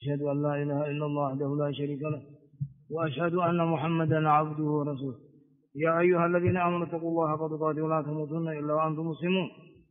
أشهد أن لا إله إلا الله وحده لا شريك له وأشهد أن محمدا عبده ورسوله. يا أيها الذين آمنوا اتقوا الله حق تقاته ولا تموتن إلا وأنتم مسلمون.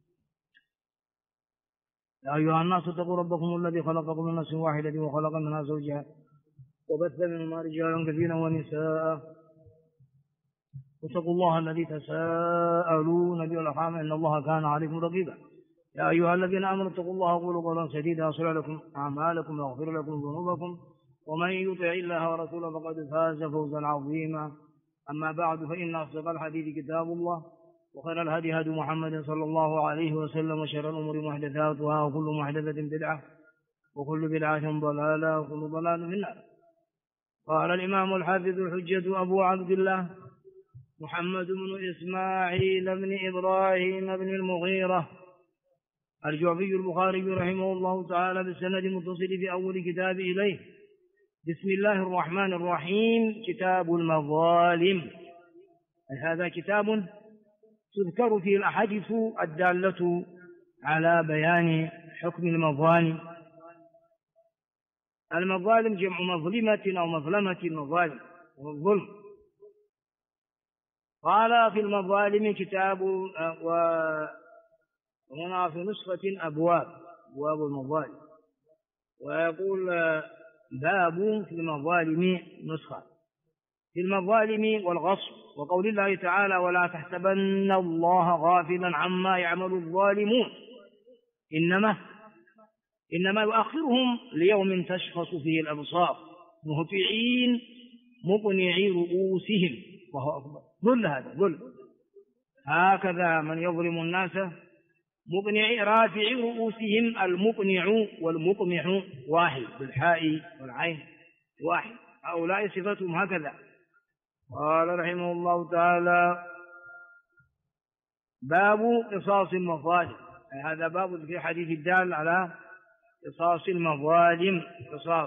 يا أيها الناس اتقوا ربكم الذي خلقكم من نفس واحدة وخلق منها زوجها وبث منهما رجالا كثيرا ونساء واتقوا الله الذي تساءلون به والأرحام إن الله كان عليكم رقيبا. يا أيها الذين آمنوا اتقوا الله وقولوا قولا سديدا يصلح لكم أعمالكم ويغفر لكم ذنوبكم ومن يطع الله ورسوله فقد فاز فوزا عظيما. أما بعد فإن أصدق الحديث كتاب الله وخير الهدي هدي محمد صلى الله عليه وسلم وشر الأمور محدثاتها وكل محدثة بدعة وكل بدعة ضلالة وكل ضلال في النار. قال الإمام الحافظ الحجة أبو عبد الله محمد بن إسماعيل بن إبراهيم بن المغيرة الجعفي البخاري رحمه الله تعالى بالسند المتصل في أول كتاب إليه. بسم الله الرحمن الرحيم. كتاب المظالم. هذا كتاب تذكر فيه الأحاديث الدالة على بيان حكم المظالم. المظالم جمع مظلمة أو مظلمة. المظالم والظلم. قال في المظالم كتاب، وهنا في نسخة أبواب المظالم، ويقول باب في المظالم نسخة في المظالم والغصب. وقول الله تعالى ولا تحسبن الله غافلا عما يعمل الظالمون إنما يؤخرهم ليوم تشخص فيه الأبصار مهطعين مقنعي رؤوسهم. وهو أكبر ذل. هذا ذل. هكذا من يظلم الناس مقنعي رافعي رؤوسهم. المقنع والمقمح واحد بالحاء والعين واحد. هؤلاء صفتهم هكذا. قال رحمه الله تعالى باب قصاص المظالم. هذا باب في حديث الدال على قصاص المظالم. قصاص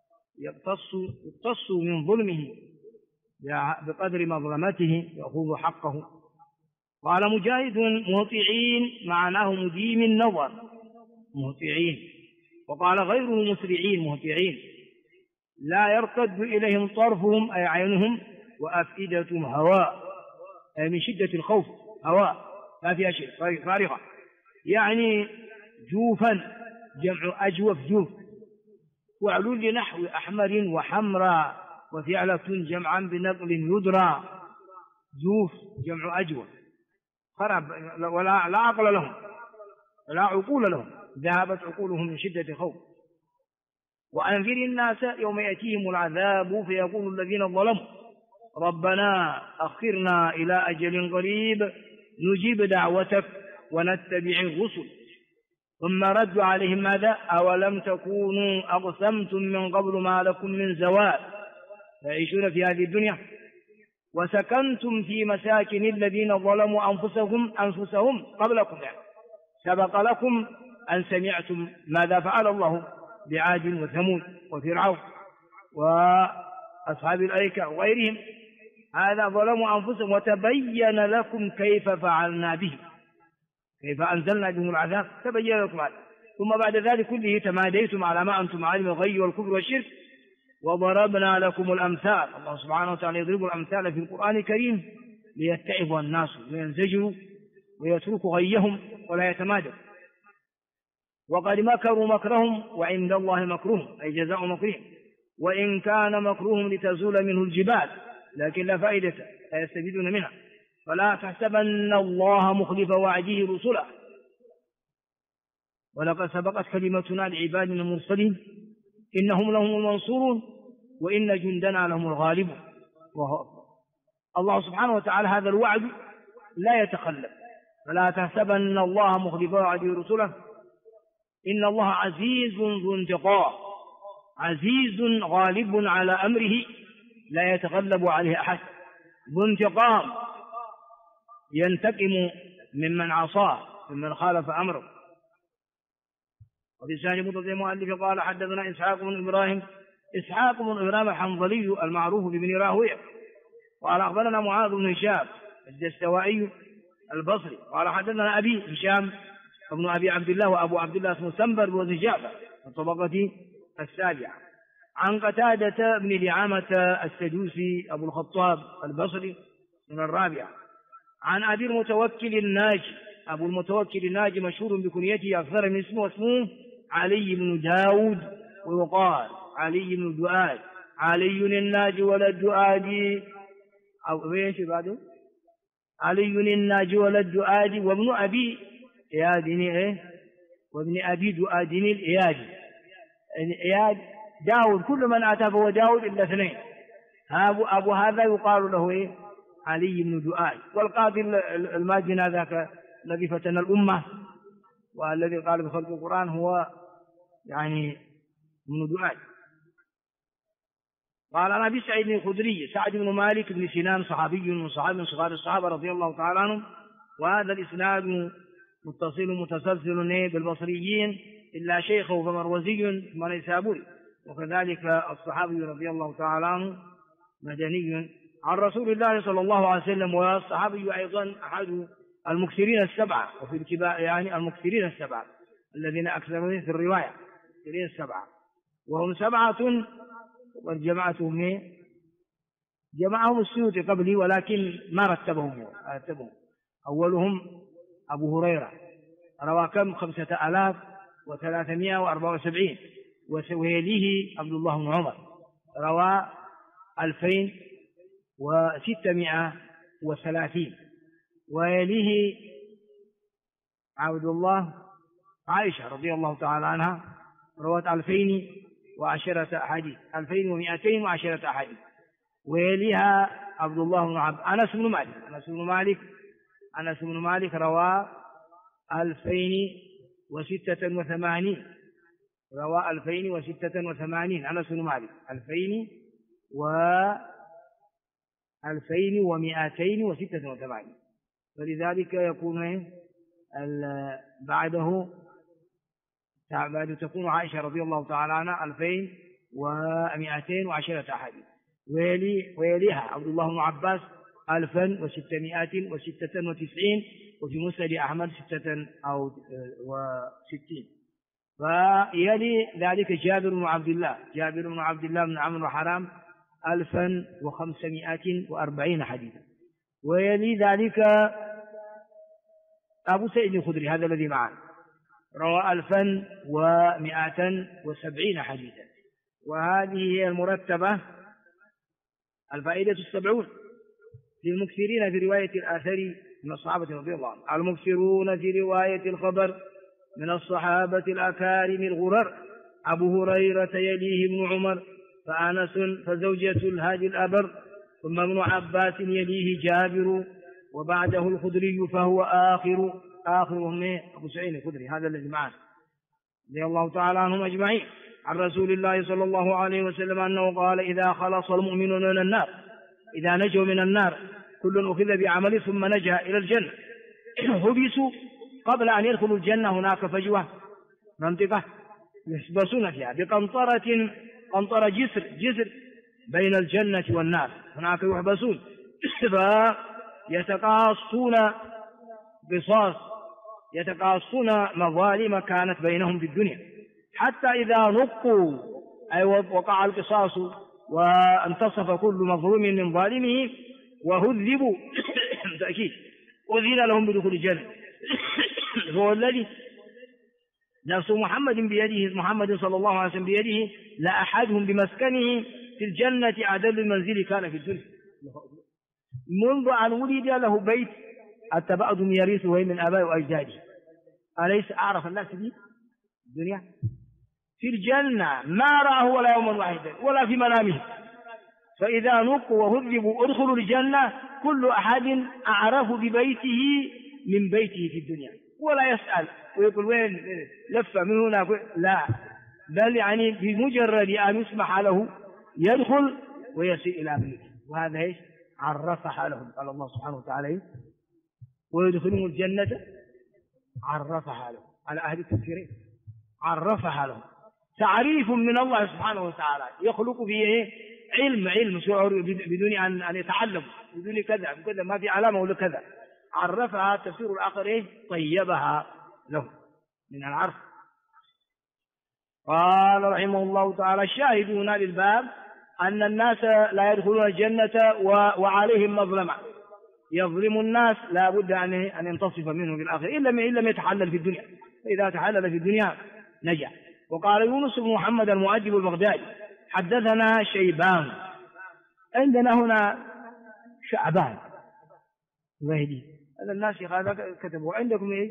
يقتص من ظلمه بقدر مظلمته يأخذ حقه. قال مجاهد مهطعين معناه مديم النظر مهطعين. وقال غيره مسرعين مهطعين لا يرتد إليهم طرفهم أي عينهم وأفئدتهم هواء أي من شدة الخوف هواء ما فيها شيء فارغة. يعني جوفا جمع أجوف جوف. وعلول لنحو أحمر وحمراء وفعلة جمعا بنقل يدرى. جوف جمع أجوف خرب ولا لا عقل لهم ولا عقول لهم ذهبت عقولهم من شدة خوف. وأنذر الناس يوم يأتيهم العذاب فيقول الذين ظلموا ربنا أخرنا إلى أجل قريب نجيب دعوتك ونتبع الرسل ثم ردوا عليهم ماذا أولم تكونوا أقسمتم من قبل ما لكم من زوال تعيشون في هذه الدنيا وسكنتم في مساكن الذين ظلموا أنفسهم قبلكم. يعني سبق لكم أن سمعتم ماذا فعل الله بعاد وثمود وفرعون وأصحاب الأيكة وغيرهم. هذا ظلموا أنفسهم وتبين لكم كيف فعلنا بهم كيف أنزلنا بهم العذاب تبين لكم هذا. ثم بعد ذلك كله تماديتم على ما أنتم عالم الغي والكفر والشرك وضربنا لكم الأمثال. الله سبحانه وتعالى يضرب الأمثال في القرآن الكريم ليتعظ الناس وينزجوا ويتركوا غيهم ولا يتمادوا. وقد مكروا مكرهم وعند الله مكرهم أي جزاء مكرهم وإن كان مكرهم لتزول منه الجبال لكن لا فائدة لا يستفيدون منها. فلا تحسبن الله مخلف وعده رسله ولقد سبقت كلمتنا لعبادنا المرسلين إنهم لهم المنصورون وإن جندنا لهم الغالبون. الله سبحانه وتعالى هذا الوعد لا يتخلف. فلا تحسبن الله مخلف وعده رسله إن الله عزيز ذو انتقام عزيز غالب على أمره لا يتغلب عليه أحد ذو انتقام ينتقم ممن عصاه ممن خالف أمره. وفي جانب المؤلف قال حدثنا إسحاق بن إبراهيم الحنظلي المعروف بابن راهويه قال أخبرنا معاذ بن هشام الدستوائي البصري قال حدثنا أبي هشام ابن أبي عبد الله وأبو عبد الله اسمه سنبر بن جعفر من طبقة السابعة. عن قتادة بن دعامة السدوسي أبو الخطاب البصري من الرابعة. عن أبي المتوكل الناجي. أبو المتوكل الناجي مشهور بكنيته أكثر من اسمه، واسمه علي بن داود، ويقال علي بن دؤاد، علي الناجي ولد دؤادي، أو ايش بعده؟ علي الناجي ولد دؤادي، وابن أبي إيادني إيه؟ وابن أبي دؤادني الإيادي. إياد داود، كل من أتى فهو داود إلا اثنين. أبو هذا يقال له إيه؟ علي بن دؤاد. والقاضي الماجن ذاك الذي فتن الأمة والذي قال بخلق القرآن هو يعني ابن دؤاد. قال عن أبي سعيد الخدري سعد بن مالك بن سنان صحابي من صغار الصحابة رضي الله تعالى عنهم. وهذا الإسناد متصل متسلسل بالبصريين إلا شيخه فمروزي ثم نيسابوري، وكذلك الصحابي رضي الله تعالى عنه مدني عن رسول الله صلى الله عليه وسلم. والصحابي أيضا أحد المكثرين السبعة، وفي الكبار يعني المكثرين السبعة الذين أكثرون في الرواية، المكثرين السبعة، وهم سبعة وقد جمعهم السيوطي قبلي ولكن ما رتبهم. أولهم أبو هريرة روى كم 5374، ويليه عبد الله بن عمر روى 2630، ويليه عبد الله عائشة رضي الله تعالى عنها روت 2010 أحاديث، 2210 أحاديث، ويليها عبد الله بن أنس بن مالك روى 2086، روى 2086 أنس بن مالك 2286، فلذلك يكون بعده تكون عائشة رضي الله تعالى عنها 2210 أحاديث، ويليها عبد الله بن عباس 1696، وفي مسند أحمد 66. فيلي ذلك جابر بن عبد الله بن عمرو بن حرام 1540 حديثا، ويلي ذلك أبو سعيد الخدري هذا الذي معنا روى 1270 حديثا. وهذه هي المرتبة. الفائدة 70 للمكثرين في رواية الآثار من الصحابة رضي الله عنهم. المكثرون في رواية الخبر من الصحابة الأكارم الغرر: أبو هريرة، يليه ابن عمر، فأنس، فزوجة الهادي الأبر، ثم ابن عباس، يليه جابر، وبعده الخدري فهو آخرهم أبو سعيد الخدري هذا الذي معنا رضي الله تعالى عنهم أجمعين. عن رسول الله صلى الله عليه وسلم أنه قال: إذا خلص المؤمنون من النار، إذا نجوا من النار، كل أخذ بعمله ثم نجا إلى الجنة، حبسوا قبل أن يدخلوا الجنة. هناك فجوة، منطقة يحبسون فيها قنطرة جسر بين الجنة والنار، هناك يحبسون يتقاصون مظالم كانت بينهم في الدنيا، حتى إذا نقوا أي وقع القصاص وانتصف كل مظلوم من ظالمه وهذبوا تأكيد أذن لهم بدخول الجنة. هو الذي نفس محمد صلى الله عليه وسلم بيده، لأحدهم بمسكنه في الجنة عدل المنزل كان في الدنيا، منذ أن ولد له بيت التبعد يرثه من آبائه وأجداده. أليس أعرف الناس به الدنيا؟ في الجنة ما رأه ولا يوما واحدا ولا في منامه. فإذا نقوا وهذبوا ادخلوا الجنة، كل أحد أعرف ببيته من بيته في الدنيا، ولا يسأل ويقول وين لفة من هنا، لا، بل يعني بمجرد أن يسمح له يدخل ويسير إلى بيته. وهذا ايش؟ عرفها لهم، قال الله سبحانه وتعالى: ويدخلهم الجنة عرفها لهم. على أهل التفسيرين عرفها لهم، تعريف من الله سبحانه وتعالى يخلق فيه علم شعور بدون أن يتعلم، بدون كذا ما في علامة ولا كذا. عرفها التفسير الآخر طيبها له من العرف. قال رحمه الله تعالى: الشاهد هنا للباب أن الناس لا يدخلون الجنة وعليهم مظلمة، يظلم الناس لا بد أن ينتصف منه في الآخرة إن لم يتحلل في الدنيا، فإذا تحلل في الدنيا نجا. وقال يونس بن محمد المؤدب البغدادي: حدثنا شيبان. عندنا هنا شعبان وهدي، هذا الناس هذا كتبوا. عندكم ايش؟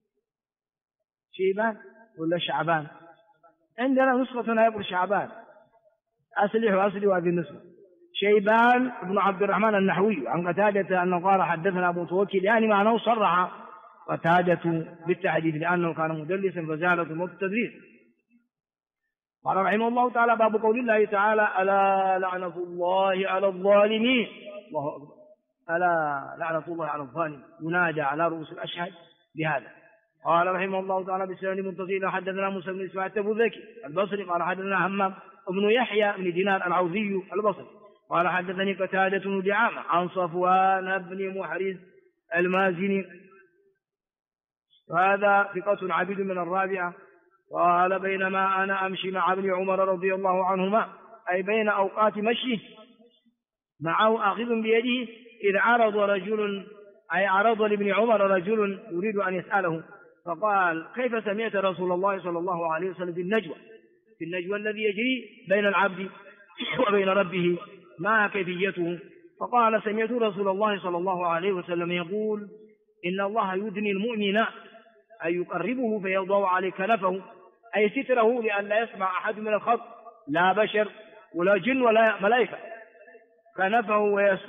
شيبان ولا شعبان؟ عندنا نسخة هنا يقول شعبان، أصلي هذه النسخة. شيبان بن عبد الرحمن النحوي عن قتادة أنه قال: حدثنا أبو توكل، يعني معناه صرح قتادة بالتحديث لأنه كان مدلسا فزالت موت التدليس. قال رحمه الله تعالى: باب قول الله تعالى: ألا لعنة الله على الظالمين. الله أكبر. ألا لعنة الله على الظالمين، ينادى على رؤوس الأشهاد بهذا. قال رحمه الله تعالى: بسند منتصر حدثنا موسى بن إسماعيل التبوذكي البصري قال: حدثنا همام ابن يحيى بن دينار العوذي البصري قال: حدثني قتادة بن دعامة عن صفوان بن محرز المازني، وهذا ثقة عبد من الرابعة. قال: بينما أنا أمشي مع ابن عمر رضي الله عنهما، أي بين أوقات مشيه معه آخذ بيده، إذ عرض لابن عمر رجل يريد أن يسأله، فقال: كيف سمعت رسول الله صلى الله عليه وسلم في النجوى الذي يجري بين العبد وبين ربه، ما كيفيته؟ فقال: سمعت رسول الله صلى الله عليه وسلم يقول: إن الله يدني المؤمن أن يقربه فيوضع عليه كنفه، أي ستره، لأن لا يسمع أحد من الخلق، لا بشر ولا جن ولا ملائكة، كنفه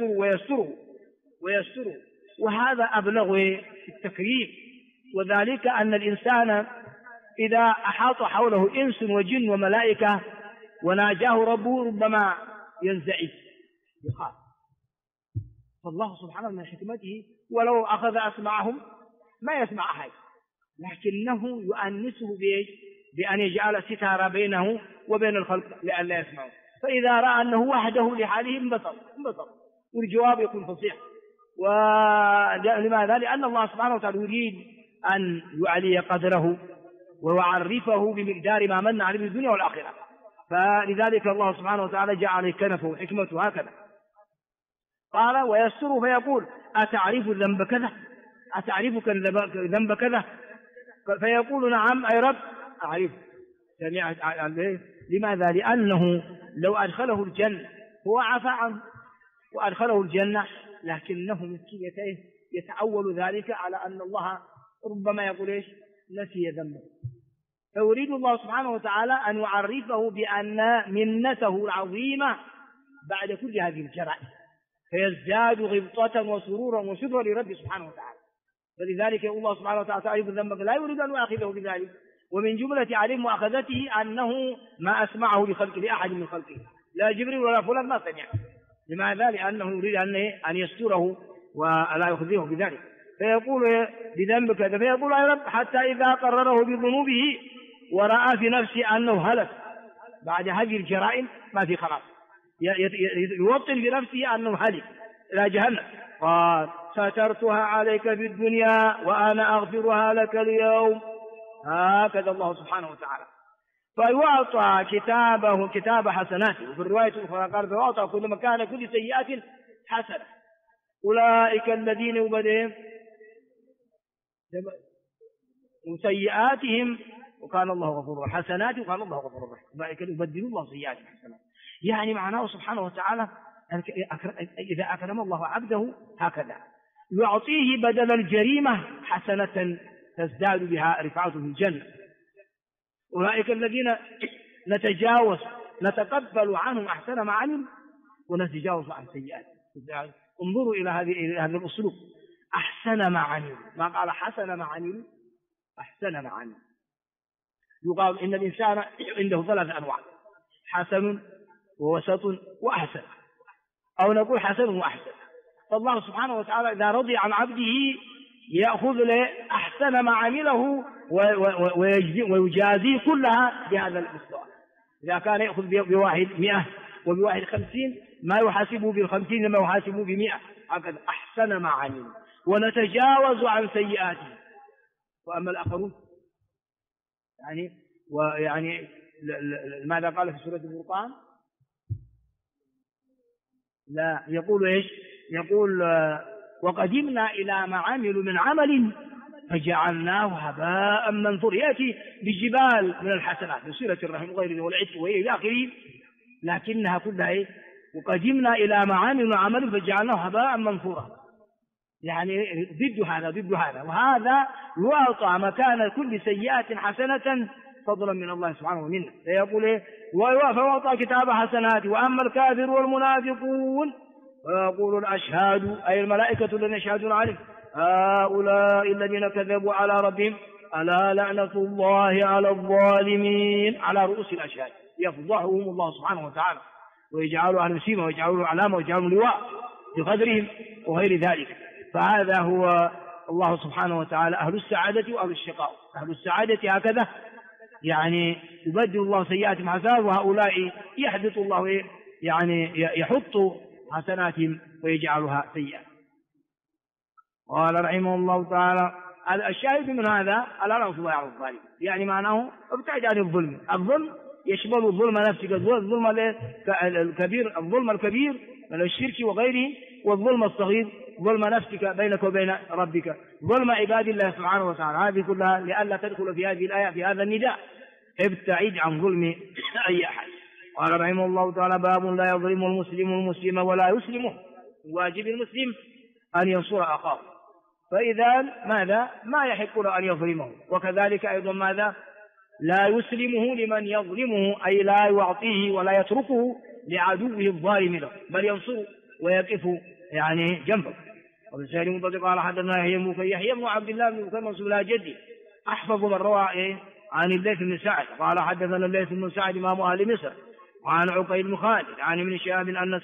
ويستره. وهذا أبلغ في التكريم، وذلك أن الإنسان إذا أحاط حوله إنس وجن وملائكة وناجاه ربه ربما ينزعج يخاف. فالله سبحانه من حكمته ولو أخذ أسماعهم ما يسمع أحد، لكنه يؤنسه بأن يجعل ستارة بينه وبين الخلق لئلا يسمعوا، فإذا رأى أنه وحده لحاله انبسط، والجواب يكون فصيح. ولماذا؟ لأن الله سبحانه وتعالى يريد أن يعلي قدره ويعرفه بمقدار ما من عليه في الدنيا والآخرة، فلذلك الله سبحانه وتعالى جعل كنفه وحكمته هكذا. قال: ويستر فيقول: أتعرف ذنب كذا؟ أتعرفك ذنب كذا؟ فيقول: نعم أي رب أعرف. لماذا؟ لأنه لو أدخله الجنة هو عفى عنه وأدخله الجنة، لكنه مسكين يتأول ذلك على أن الله ربما يقول إيش؟ نسي ذنبه. فيريد الله سبحانه وتعالى أن يعرفه بأن منته العظيمة بعد كل هذه الجرائم، فيزداد غبطة وسرورا وشكرا لرب سبحانه وتعالى. فلذلك يقول الله سبحانه وتعالى: تعرف ذنبك، لا يريد أن يؤاخذه بذلك. ومن جملة علم مؤاخذته أنه ما أسمعه لأحد من خلقه، لا جبريل ولا فلان ما سمع. لماذا؟ لأنه يريد أن يستره ولا يخزيه بذلك. فيقول: بذنب كذا، فيقول: يا رب، حتى إذا قرره بذنوبه ورأى في نفسه أنه هلك بعد هذه الجرائم ما في خلاص، يوطن بنفسه أنه هلك إلى جهنم، قال: سترتها عليك في الدنيا وأنا أغفرها لك اليوم. هكذا الله سبحانه وتعالى. فيعطى كتاب حسناته. وفي الرواية الأخرى قال: فيعطى كل مكان كل سيئة حسنة. أولئك الذين يبدئهم سيئاتهم وكان الله غفورا، حسنات وكان الله غفورا رحيما. أولئك يبدل الله سيئاتهم حسنات. يعني معناه سبحانه وتعالى إذا أكرم الله عبده هكذا يعطيه بدل الجريمة حسنة تزداد بها رفعته في الجنة. أولئك الذين نتقبل عنهم أحسن ما عملوا ونتجاوز عن سيئات. انظروا إلى هذا الأسلوب، أحسن ما عملوا، ما قال حسن ما عملوا، أحسن ما عملوا. يقال إن الإنسان عنده 3 أنواع: حسن ووسط وأحسن، أو نقول حسن وأحسن. فالله سبحانه وتعالى إذا رضي عن عبده يأخذ له أحسن ما عمله ويجازيه كلها بهذا المستوى. إذا كان يأخذ بواحد 100 وبواحد 50، ما يحاسبه ب50 لما يحاسبه ب100، هكذا أحسن ما عمله، ونتجاوز عن سيئاته. وأما الآخرون يعني ماذا قال في سورة الفرقان؟ لا، يقول إيش؟ يقول وقدمنا إلى ما عملوا من عمل فجعلناه هباء منثورا. يأتي بجبال من الحسنات بصلة الرحم وغيره والعتق وإلى آخره، لكنها كلها إيه؟ وقدمنا إلى ما عملوا عمل فجعلناه هباء منثورا، يعني ضد هذا ضد هذا، وهذا يعطى مكان كل سيئة حسنة فضلا من الله سبحانه ومنه. فيقول إيه؟ فوضع كتاب حسنات وأما الكافر والمنافقون ويقول الأشهاد أي الملائكة الذين يشهدون عليه هؤلاء الذين كذبوا على ربهم ألا لعنة الله على الظالمين على رؤوس الأشهاد. يفضحهم الله سبحانه وتعالى ويجعلوا أهل سيما ويجعلوا علامة ويجعلوا لواء بقدرهم وغير ذلك. فهذا هو الله سبحانه وتعالى أهل السعادة وأهل الشقاء. أهل السعادة هكذا يعني يبدل الله سيئاتهم حسنات، وهؤلاء يحبط الله يعني يحط حسناتهم ويجعلها سيئات. قال رحمه الله تعالى الشاهد من هذا لعنة الله على الظالمين، يعني معناه ابتعد عن الظلم. الظلم يشمل الظلم نفسك، الظلم الكبير، الظلم الكبير من الشرك وغيره، والظلم الصغير ظلم نفسك بينك وبين ربك، ظلم عباد الله سبحانه وتعالى. هذه كلها لئلا تدخل في هذه الآية في هذا النداء، ابتعد عن ظلم أي أحد. قال رحمه الله تعالى باب لا يظلم المسلم المسلم ولا يسلمه. واجب المسلم أن ينصر أخاه، فإذا ماذا ما يحق له أن يظلمه، وكذلك أيضا ماذا لا يسلمه لمن يظلمه، أي لا يعطيه ولا يتركه لعدوه الظالم له، بل ينصره ويقف يعني جنبه. وبسائل مطلق قال حدثنا يحيى بن عبد الله بن مكرم سبلا جدي أحفظ من روى عن الليث بن سعد قال حدثنا الليث بن سعد إمام أهل مصر وعن عقيل بن خالد عن ابن شهاب أن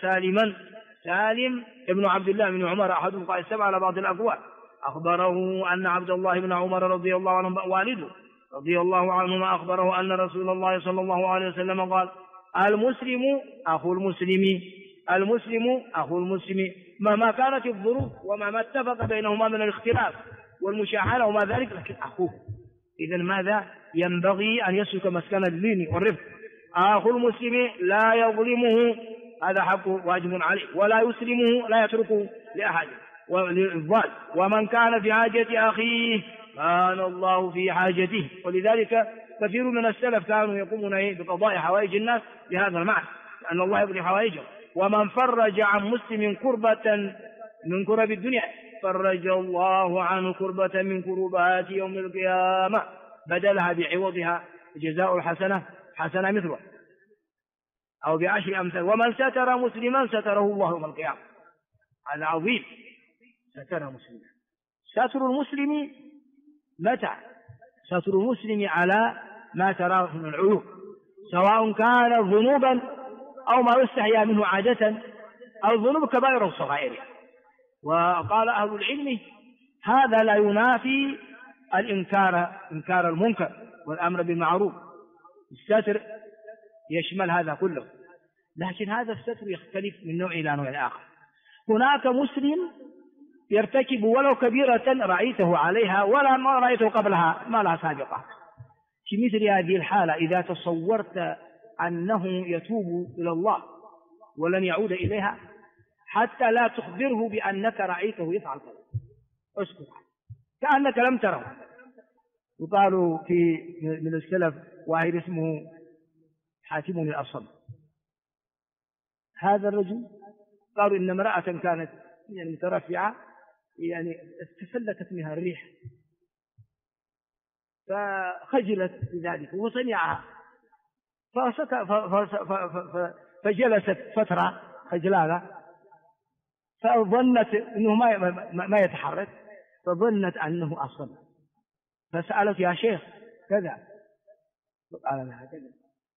سالم ابن عبد الله بن عمر أحد الفقهاء السبعة على بعض الأقوال أخبره أن عبد الله بن عمر رضي الله عنه والده رضي الله عنهما أخبره أن رسول الله صلى الله عليه وسلم قال المسلم أخو المسلم، المسلم أخو المسلم مهما كانت الظروف وما اتفق بينهما من الاختلاف والمشاحنة وما ذلك، لكن أخوه. إذن ماذا ينبغي أن يسلك مسكن اللين والرفق. أخو المسلم لا يظلمه، هذا حق واجب عليه، ولا يسلمه لا يتركه لأحد وللظالم. ومن كان في حاجة أخيه كان الله في حاجته. ولذلك كثير من السلف كانوا يقومون بقضاء حوائج الناس بهذا المعنى، أن الله يقضي حوائجهم. ومن فرج عن مسلم كربة من كرب الدنيا فرج الله عنه كربة من كربات يوم القيامة بدلها بعوضها جزاء الحسنة حسنة مثله أو بعشر أمثال. ومن ستر مسلما ستره الله يوم القيامة. هذا عظيم، ستر مسلما. ستر المسلم متى؟ ستر المسلم على ما تراه من العيوب، سواء كان ذنوبا أو ما يستحيا منه عادة، أو ذنوب كبائر وصغائر. وقال أهل العلم هذا لا ينافي إنكار المنكر والأمر بالمعروف. الستر يشمل هذا كله، لكن هذا الستر يختلف من نوع إلى نوع آخر. هناك مسلم يرتكب ولو كبيرة رأيته عليها ولا ما رأيته قبلها، ما لها سابقة. في مثل هذه الحالة إذا تصورت أنه يتوب إلى الله ولن يعود إليها حتى لا تخبره بأنك رأيته يفعل كذا، اسكت كأنك لم تره. وقالوا من السلف واحد اسمه حاتم الأصم، هذا الرجل قالوا إن امرأة كانت يعني مترفعة يعني تفلتت منها الريح فخجلت بذلك وسمعها فجلست فترة خجلانة، فظنت أنه ما يتحرك، فظنت أنه أصم، فسألت يا شيخ كذا، فقال لها كذا،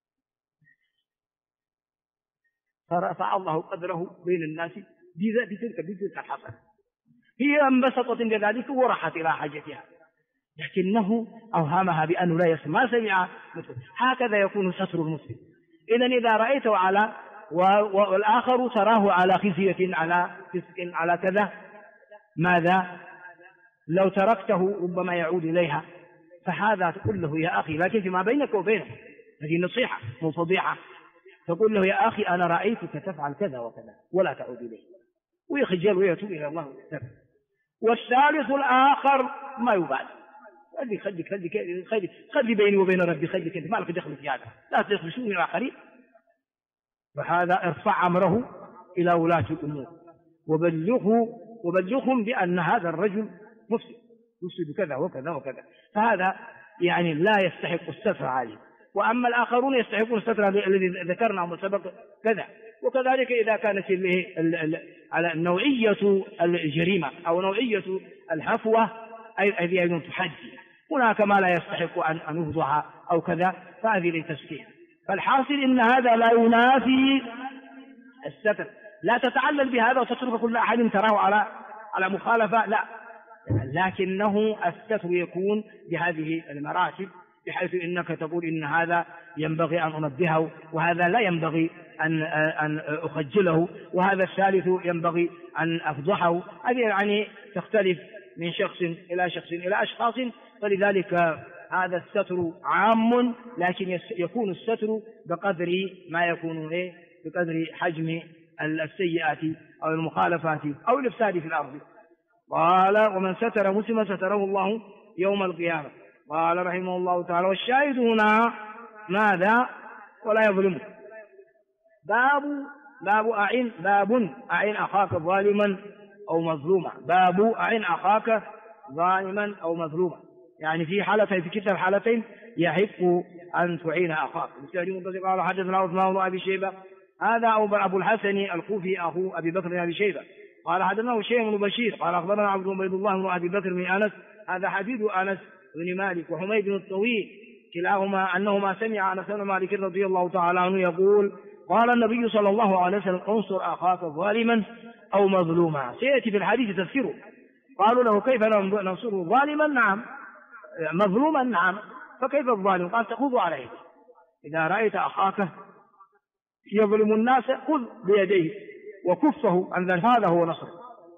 فرفع الله قدره بين الناس بتلك الحسنة. هي انبسطت بذلك ورحت إلى حاجتها، لكنه أوهمها بأنه لا يسمع، ما سمع. هكذا يكون ستر المسلم. إذن إذا رأيته على والآخر تراه على خزية على فسق على كذا، ماذا لو تركته ربما يعود إليها، فهذا تقول له يا أخي، لكن فيما بينك وبينه هذه نصيحة مو فضيحة. تقول له يا أخي أنا رأيتك تفعل كذا وكذا ولا تعود إليه، ويخجل ويتوب إلى الله ويستغفر. والثالث الآخر ما يبالي، خلي بيني وبين ربي، خليك أنت ما لك دخل في هذا، لا تدخل شؤون الآخرين. فهذا ارفع أمره إلى ولاة الأمور وبلغهم بأن هذا الرجل مفسد يفسد كذا وكذا وكذا، فهذا يعني لا يستحق الستر عليه. وأما الآخرون يستحقون الستر الذي ذكرناه سبق كذا. وكذلك إذا كانت على نوعية الجريمة أو نوعية الهفوة أي أيضا تحدي، هناك ما لا يستحق أن يفضح أو كذا، فهذه لتسكين. فالحاصل إن هذا لا ينافي الستر، لا تتعلل بهذا وتترك كل أحد تراه على مخالفة، لا، لكنه الستر يكون بهذه المراتب، بحيث إنك تقول إن هذا ينبغي أن أنبهه، وهذا لا ينبغي أن أخجله، وهذا الثالث ينبغي أن أفضحه. هذه يعني تختلف من شخص إلى شخص إلى أشخاص، فلذلك هذا الستر عام، لكن يكون الستر بقدر ما يكون بقدر حجم السيئات أو المخالفات أو الإفساد في الأرض. قال ومن ستر مسلما ستره الله يوم القيامة. قال رحمه الله تعالى والشاهد هنا ماذا؟ ولا يظلمه. باب أعن أخاك ظالما أو مظلوما. باب أعن أخاك ظالما أو مظلوما، يعني في حالتين، في كلتا الحالتين يحق أن تعين أخاك. قال حدثنا عثمان بن أبي شيبة، هذا أبو الحسن الكوفي أخو أبي بكر بن أبي شيبة. قال حدثنا هشيم بن بشير قال أخبرنا عبد الله بن أبي بكر بن أنس، هذا حفيد أنس بن مالك، وحميد بن الطويل كلاهما أنهما سمع أنس بن مالك رضي الله تعالى عنه يقول قال النبي صلى الله عليه وسلم انصر أخاك ظالما أو مظلوما. سيأتي في الحديث تفسيره. قالوا له كيف ننصره؟ ظالما نعم، مظلوما نعم، فكيف الظالم؟ قال تأخذ عليه، إذا رأيت أخاك يظلم الناس خذ بيديه وكفه عن ذلك، هذا هو نصر.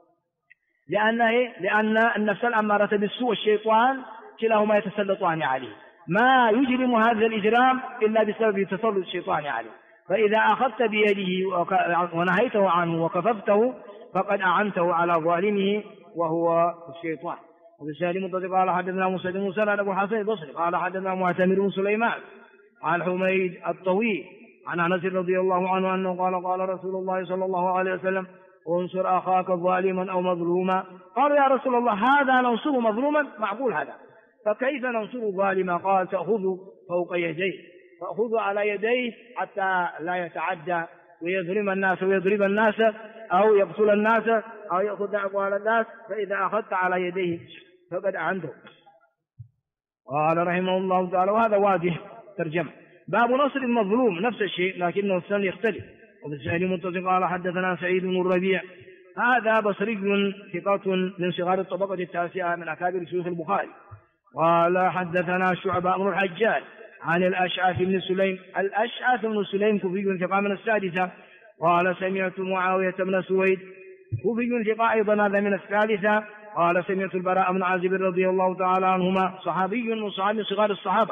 لأن النفس الأمارة بالسوء والشيطان كلاهما يتسلطان عليه، ما يجرم هذا الإجرام إلا بسبب تسلط الشيطان عليه. فإذا أخذت بيده ونهيته عنه وكففته فقد أعنته على ظالمه وهو الشيطان. وبالسالم متصل قال حدثنا موسى بن موسى أبو الحسن البصري قال حدثنا معتمر بن سليمان عن حميد الطويل عن أنس رضي الله عنه أنه قال رسول الله صلى الله عليه وسلم انصر أخاك ظالما أو مظلوما. قالوا يا رسول الله هذا ننصر مظلوما؟ معقول هذا، فكيف ننصر ظالما؟ قال تأخذ فوق يديه، فأخذ على يديه حتى لا يتعدى ويظلم الناس ويضرب الناس أو يقتل الناس أو يأخذ أموال الناس، فإذا أخذت على يديه فقد أعنته. قال رحمه الله تعالى وهذا واضح ترجمة. باب نصر المظلوم نفس الشيء لكنه الثاني يختلف. وبالسعيد متصل قال حدثنا سعيد بن الربيع، هذا بصري ثقة من صغار الطبقة التاسعة من أكابر شيوخ البخاري. قال حدثنا شعبة بن الحجاج عن الأشعث بن سليم، الأشعث بن سليم كوفي ثقة من السادسة. قال سمعت معاوية بن سويد كوفي ثقة أيضا هذا من الثالثة. قال سمعت البراء بن عازب رضي الله تعالى عنهما صحابي من صحابي صغار الصحابة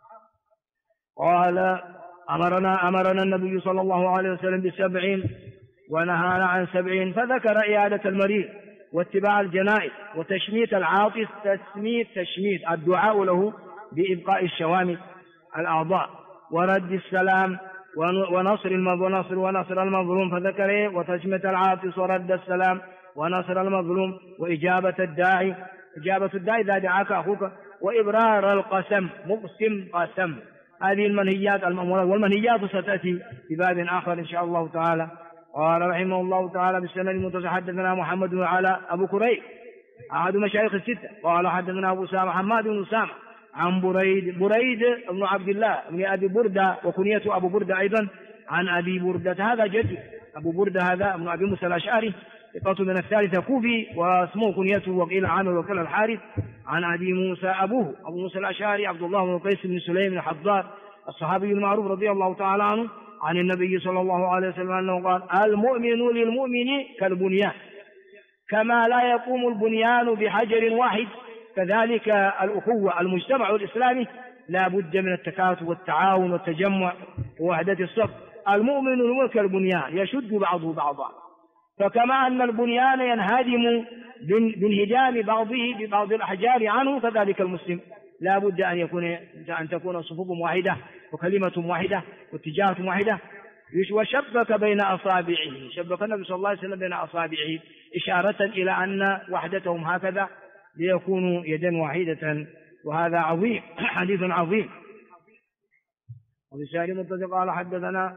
قال أمرنا النبي صلى الله عليه وسلم ب7 ونهانا عن 7، فذكر إعادة المريض واتباع الجنائز وتشميت العاطس، تشميت الدعاء له بإبقاء الشوامل الأعضاء ورد السلام ونصر المظلوم، فذكر وتشميت العاطس ورد السلام ونصر المظلوم وإجابة الداعي إذا دعاك أخوك وإبرار القسم مقسم قسم. هذه المنهيات المأمورات، والمنهيات ستأتي في باب آخر إن شاء الله تعالى. قال رحمه الله تعالى بالسند المتصل حدثنا محمد بن علاء أبو كريب أحد مشايخ الستة. قال حدثنا أبو سامة حماد بن سامة عن بريد بن عبد الله بن أبي بردة وكنيته أبو بردة أيضا عن أبي بردة، هذا جد أبو بردة هذا ابن أبي موسى الأشعري ثقة من الثالثة كوفي، واسمه كنيته وقيل عنه وقيل الحارث عن أبي موسى أبو موسى الأشعري عبد الله بن قيس بن سليم الحضار الصحابي المعروف رضي الله تعالى عنه عن النبي صلى الله عليه وسلم أنه قال المؤمن للمؤمن كالبنيان، كما لا يقوم البنيان بحجر واحد كذلك الأخوة المجتمع الإسلامي لا بد من التكاتف والتعاون والتجمع ووحدة الصف. المؤمن كالبنيان يشد بعضه بعضا، فكما أن البنيان ينهدم بانهدام بعضه ببعض الأحجار عنه، كذلك المسلم لا بد أن تكون صفوف واحدة وكلمة واحدة واتجاهة واحدة. وشبك بين أصابعه، شبك النبي صلى الله عليه وسلم بين أصابعه إشارة إلى أن وحدتهم هكذا ليكونوا يدا واحدة، وهذا عظيم، حديث عظيم. وبسائر متفق قال حدثنا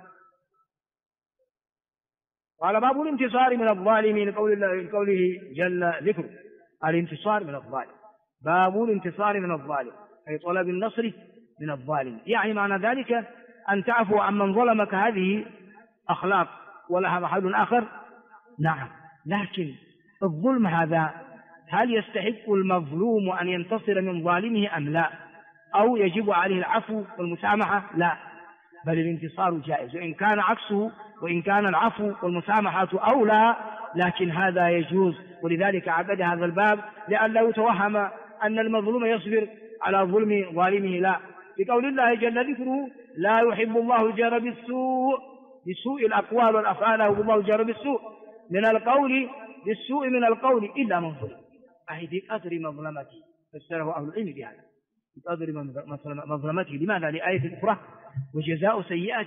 قال باب الانتصار من الظالمين لقوله جل ذكره الانتصار من الظالم، باب الانتصار من الظالم أي طلب النصر من الظالم. يعني معنى ذلك أن تعفو عن من ظلمك، هذه أخلاق ولها محل آخر. نعم، لكن الظلم هذا هل يستحق المظلوم أن ينتصر من ظالمه أم لا؟ أو يجب عليه العفو والمسامحة؟ لا، بل الانتصار جائز، وإن كان عكسه، وإن كان العفو والمسامحة أولى، لكن هذا يجوز. ولذلك عقد هذا الباب لئلا يتوهم أن المظلوم يصبر على ظلم ظالمه، لا. بقول الله جل ذكره لا يحب الله الجار بسوء الأقوال والأفعال، لا يحب الله الجار بالسوء من القول إلا من ظلم، أي بقدر مظلمته، فسره أهل العلم بهذا، بقدر مظلمته. لماذا؟ لآية أخرى وجزاء سيئة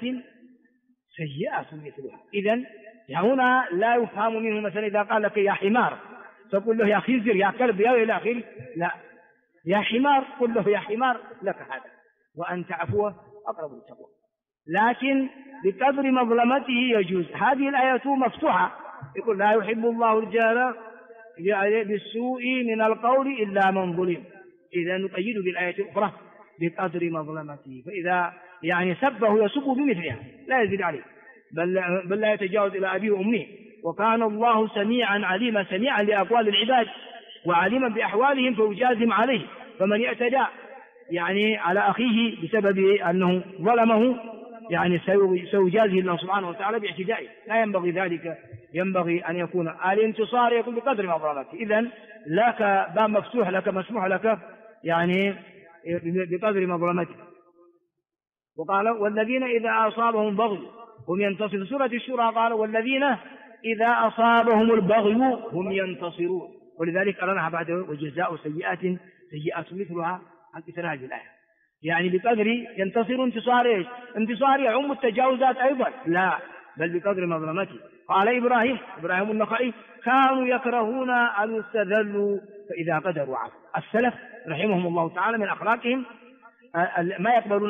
مثلها. إذن هنا لا يفهم منه مثلا إذا قال لك يا حمار تقول له يا خنزير يا كلب يا إلى آخره، لا، يا حمار قل له يا حمار لك هذا، وأن تعفو أقرب للتقوى، لكن بقدر مظلمته يجوز. هذه الآية مفتوحة، يقول لا يحب الله الجار بالسوء من القول إلا من ظلم، إذا نقيد بالآية الأخرى بقدر مظلمته، فإذا يعني سبه يسب بمثلها لا يزيد عليه، بل لا يتجاوز إلى أبيه وأمه. وكان الله سميعا عليما، سميعا لأقوال العباد وعليما بأحوالهم فيجازم عليه. فمن اعتدى يعني على أخيه بسبب أنه ظلمه يعني سيجازي الله سبحانه وتعالى باعتدائه، لا ينبغي ذلك، ينبغي أن يكون الانتصار يكون بقدر مظلمته. إذن لك باب مفتوح لك، مسموح لك يعني بقدر مظلمته. وقال والذين إذا أصابهم بغي هم ينتصرون. سورة الشورى قال والذين إذا أصابهم البغي هم ينتصرون، ولذلك قالنا بعده وجزاء سيئة مثلها عن مثل هذه الآية، يعني بقدر ينتصر. انتصار ايش؟ انتصار يعم التجاوزات أيضا؟ لا، بل بقدر مظلمته. قال إبراهيم النخعي كانوا يكرهون أن يستذلوا فإذا قدروا عفوا. السلف رحمهم الله تعالى من أخلاقهم ما يقبلون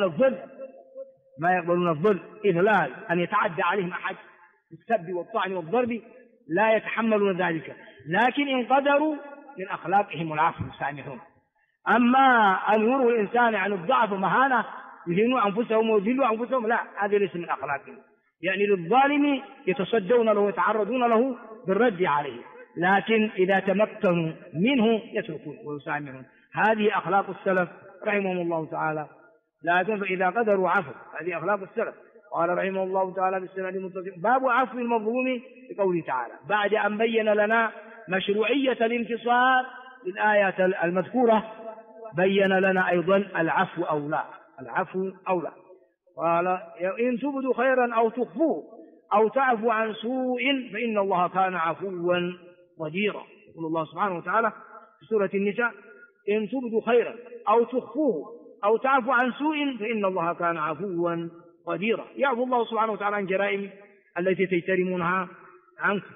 الظلم، إذلال، أن يتعدى عليهم أحد بالسب والطعن والضرب، لا يتحملون ذلك، لكن إن قدروا من أخلاقهم العفو يسامحون. أما أن يروا الإنسان عن الضعف ومهانة يهينوا أنفسهم ويذلوا أنفسهم، لا، هذا ليس من أخلاقهم. يعني للظالم يتصدون له ويتعرضون له بالرد عليه، لكن إذا تمكنوا منه يتركون ويسامحون. هذه أخلاق السلف رحمهم الله تعالى، لكن فإذا قدروا عفوا، هذه أخلاق السلف. قال رحمه الله تعالى بالسنة المتصل باب عفو المظلوم بقوله تعالى، بعد أن بين لنا مشروعية الانتصار للآيات المذكورة بين لنا أيضا العفو أو لا. قال إن تبدوا خيرا أو تخفوه أو تعفو عن سوء فإن الله كان عفوا قديرا. يقول الله سبحانه وتعالى في سورة النساء إن تبدوا خيرا أو تخفوه أو تعفو عن سوء فإن الله كان عفوا قديرا. يعفو الله سبحانه وتعالى عن جرائم التي تجترمونها عنكم.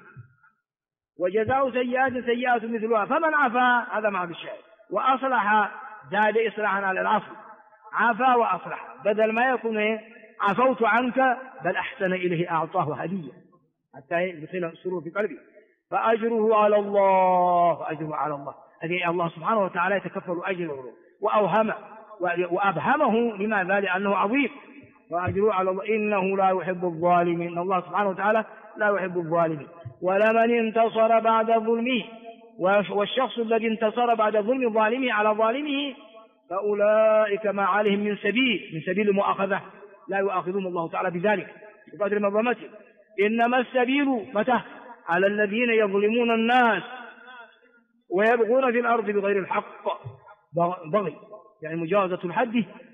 وجزاء سيئات مثلها فمن عفا، هذا مع الشاهد، وأصلح زاد إصلاحا على العفو، عفا وأصلح، بدل ما يكون عفوت عنك بل أحسن إليه أعطاه هدية حتى يدخل السرور في قلبه، فأجره على الله. هذه الله سبحانه وتعالى يتكفل أجره وأبهمه، لماذا؟ لأنه عظيم. وأجره على الله إنه لا يحب الظالمين، الله سبحانه وتعالى لا يحب الظالمين. ولمن انتصر بعد ظلمه، والشخص الذي انتصر بعد ظلم ظالمه على ظالمه فأولئك ما عليهم من سبيل المؤاخذة، لا يؤاخذهم الله تعالى بذلك بقدر مظلمته. إنما السبيل متى؟ على الذين يظلمون الناس ويبغون في الأرض بغير الحق، بغي يعني مجاوزة الحد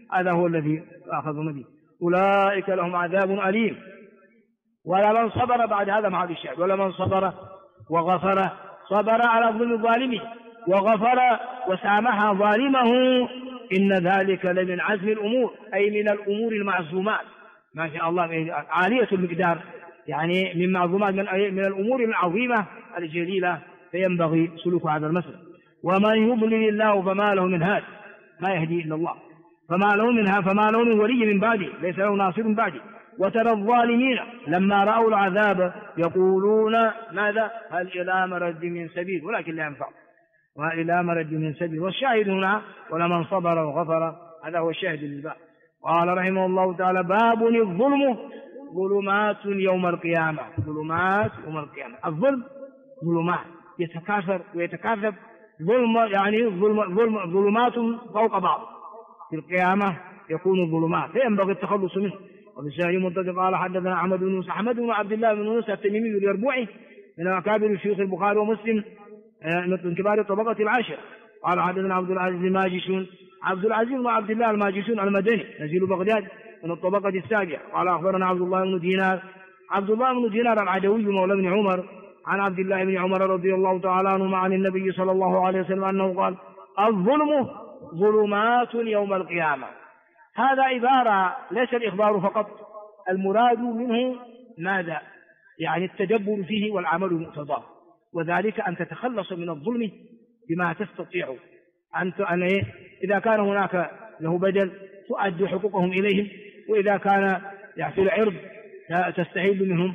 هذا هو الذي أخذنا به. أولئك لهم عذاب أليم. ولمن صبر بعد هذا مع الشعب، ولمن صبر وغفر، صبر على ظلم ظالمه وغفر وسامح ظالمه إن ذلك لمن عزم الأمور، أي من الأمور المعزومات، ما شاء الله عالية المقدار، يعني من معزومات من الأمور العظيمة الجليلة، فينبغي سلوك هذا المسلك. ومن يضلل الله فما له من هاد، ما يهدي إلا الله، فما له من ولي من بعده، ليس له ناصر من بعده. وترى الظالمين لما رأوا العذاب يقولون ماذا؟ هل إلى مرد من سبيل، ولكن لا ينفع، وإلى مرد من سبيل. والشاهد هنا ولمن صبر وغفر، هذا هو الشاهد للباب. قال رحمه الله تعالى: باب الظلم ظلمات يوم القيامة. ظلمات يوم القيامة، الظلم ظلمات يتكاثر ويتكاثر، ظلم يعني ظلمات فوق بعض، في القيامة يكون الظلمات، فينبغي التخلص منه. وبالسائل منتظر قال حدثنا أحمد بن عبد الله بن يونس التميمي اليربوعي من أكابر شيوخ البخاري ومسلم من كبار الطبقة العاشرة. قال حدثنا عبد العزيز الماجشون، عبد العزيز بن عبد الله الماجشون المدني نزيل بغداد من الطبقة السابعة. قال أخبرنا عبد الله بن دينار العدوي مولى بن عمر عن عبد الله بن عمر رضي الله تعالى عنهما عن النبي صلى الله عليه وسلم أنه قال: الظلم ظلمات يوم القيامة. هذا عبارة ليس الإخبار فقط، المراد منه ماذا؟ يعني التدبر فيه والعمل بمقتضاه، وذلك أن تتخلص من الظلم بما تستطيع إذا كان هناك له بدل تؤدي حقوقهم إليهم، وإذا كان في العرض تستحيل منهم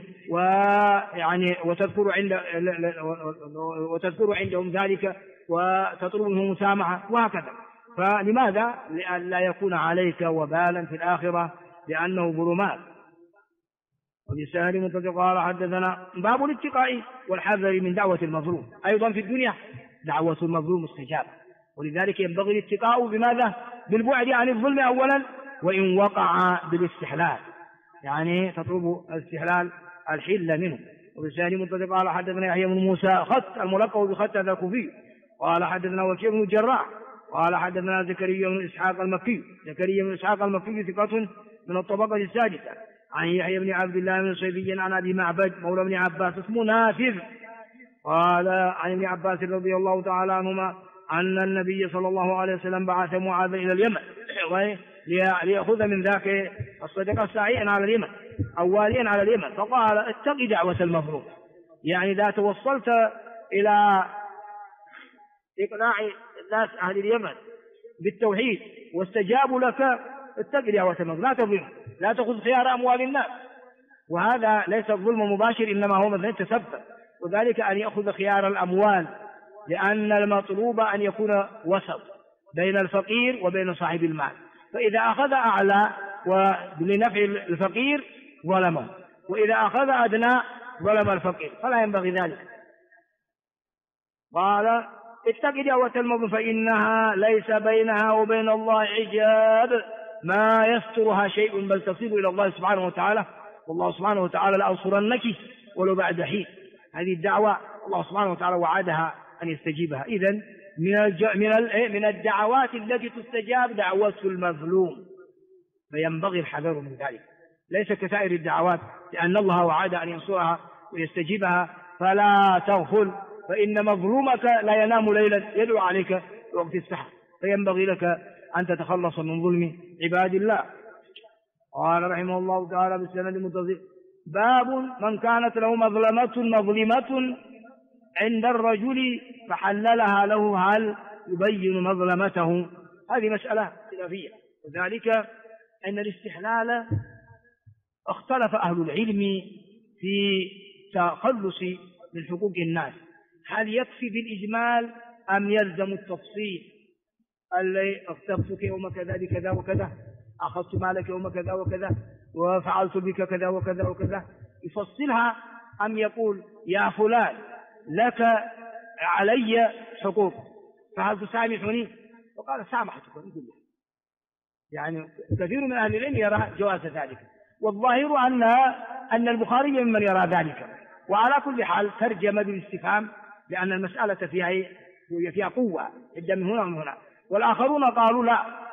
وتذكر عندهم ذلك وتطلب منهم مسامحة وهكذا. فلماذا؟ لئلا يكون عليك وبالا في الآخرة، لأنه ظلمات. وبالسهل منتظر قال حدثنا: باب الاتقاء والحذر من دعوة المظلوم. أيضا في الدنيا دعوة المظلوم مستجابة، ولذلك ينبغي الاتقاء بماذا؟ بالبعد عن الظلم أولا، وإن وقع بالاستحلال، يعني تطلب الاستحلال الحل منه. وبالسهل منتظر قال حدثنا يحيى بن موسى خط الملقب بخط هذا الكوفي قال حدثنا وكيع بن الجراح قال حدثنا زكريا بن إسحاق المكي ثقة من الطبقة السادسة عن يحيى بن عبد الله بن صيفي عن أبي معبد مولى بن عباس اسمه نافذ قال عن ابن عباس رضي الله تعالى عنهما أن النبي صلى الله عليه وسلم بعث معاذ إلى اليمن ليأخذ من ذاك الصدقة ساعيا على اليمن أو واليا على اليمن، فقال: اتق دعوة المظلوم. يعني إذا توصلت إلى إقناع الناس أهل اليمن بالتوحيد واستجابوا لك، اتق دعوة المظلوم، لا تظلم، لا تأخذ خيار أموال الناس. وهذا ليس الظلم مباشر، إنما هو مثلا تسبب، وذلك أن يأخذ خيار الأموال، لأن المطلوب أن يكون وسط بين الفقير وبين صاحب المال، فإذا أخذ أعلى ولنفع الفقير ظلمه، وإذا أخذ أدنى ظلم الفقير، فلا ينبغي ذلك. قال: اتق دعوة المظلوم فإنها ليس بينها وبين الله حجاب ما يسترها شيء، بل تصير إلى الله سبحانه وتعالى، والله سبحانه وتعالى لأنصرنك ولو بعد حين. هذه الدعوة الله سبحانه وتعالى وعدها أن يستجيبها. إذن من الدعوات التي تستجاب دعوة المظلوم، فينبغي الحذر من ذلك، ليس كسائر الدعوات، لأن الله وعد أن ينصرها ويستجيبها، فلا تغفل، فإن مظلومك لا ينام ليلا يدعو عليك وقت السحر، فينبغي لك أن تتخلص من ظلم عباد الله. قال رحمه الله تعالى بالسند المتصل: باب من كانت له مظلمة عند الرجل فحللها له، هل يبين مظلمته؟ هذه مسألة خلافية، وذلك أن الاستحلال اختلف أهل العلم في تخلص من حقوق الناس، هل يكفي بالإجمال أم يلزم التفصيل؟ اللي اغتبتك يوم كذا بكذا وكذا، أخذت مالك يوم كذا وكذا، وفعلت بك كذا وكذا وكذا، يفصلها أم يقول: يا فلان لك علي حقوق فهل تسامحني؟ وقال: سامحتك. يعني كثير من أهل العلم يرى جواز ذلك، والظاهر أن البخاري ممن يرى ذلك. وعلى كل حال ترجم بالاستفهام، لأن المسألة فيها قوة، جدا من هنا ومن هنا. والآخرون قالوا: لا،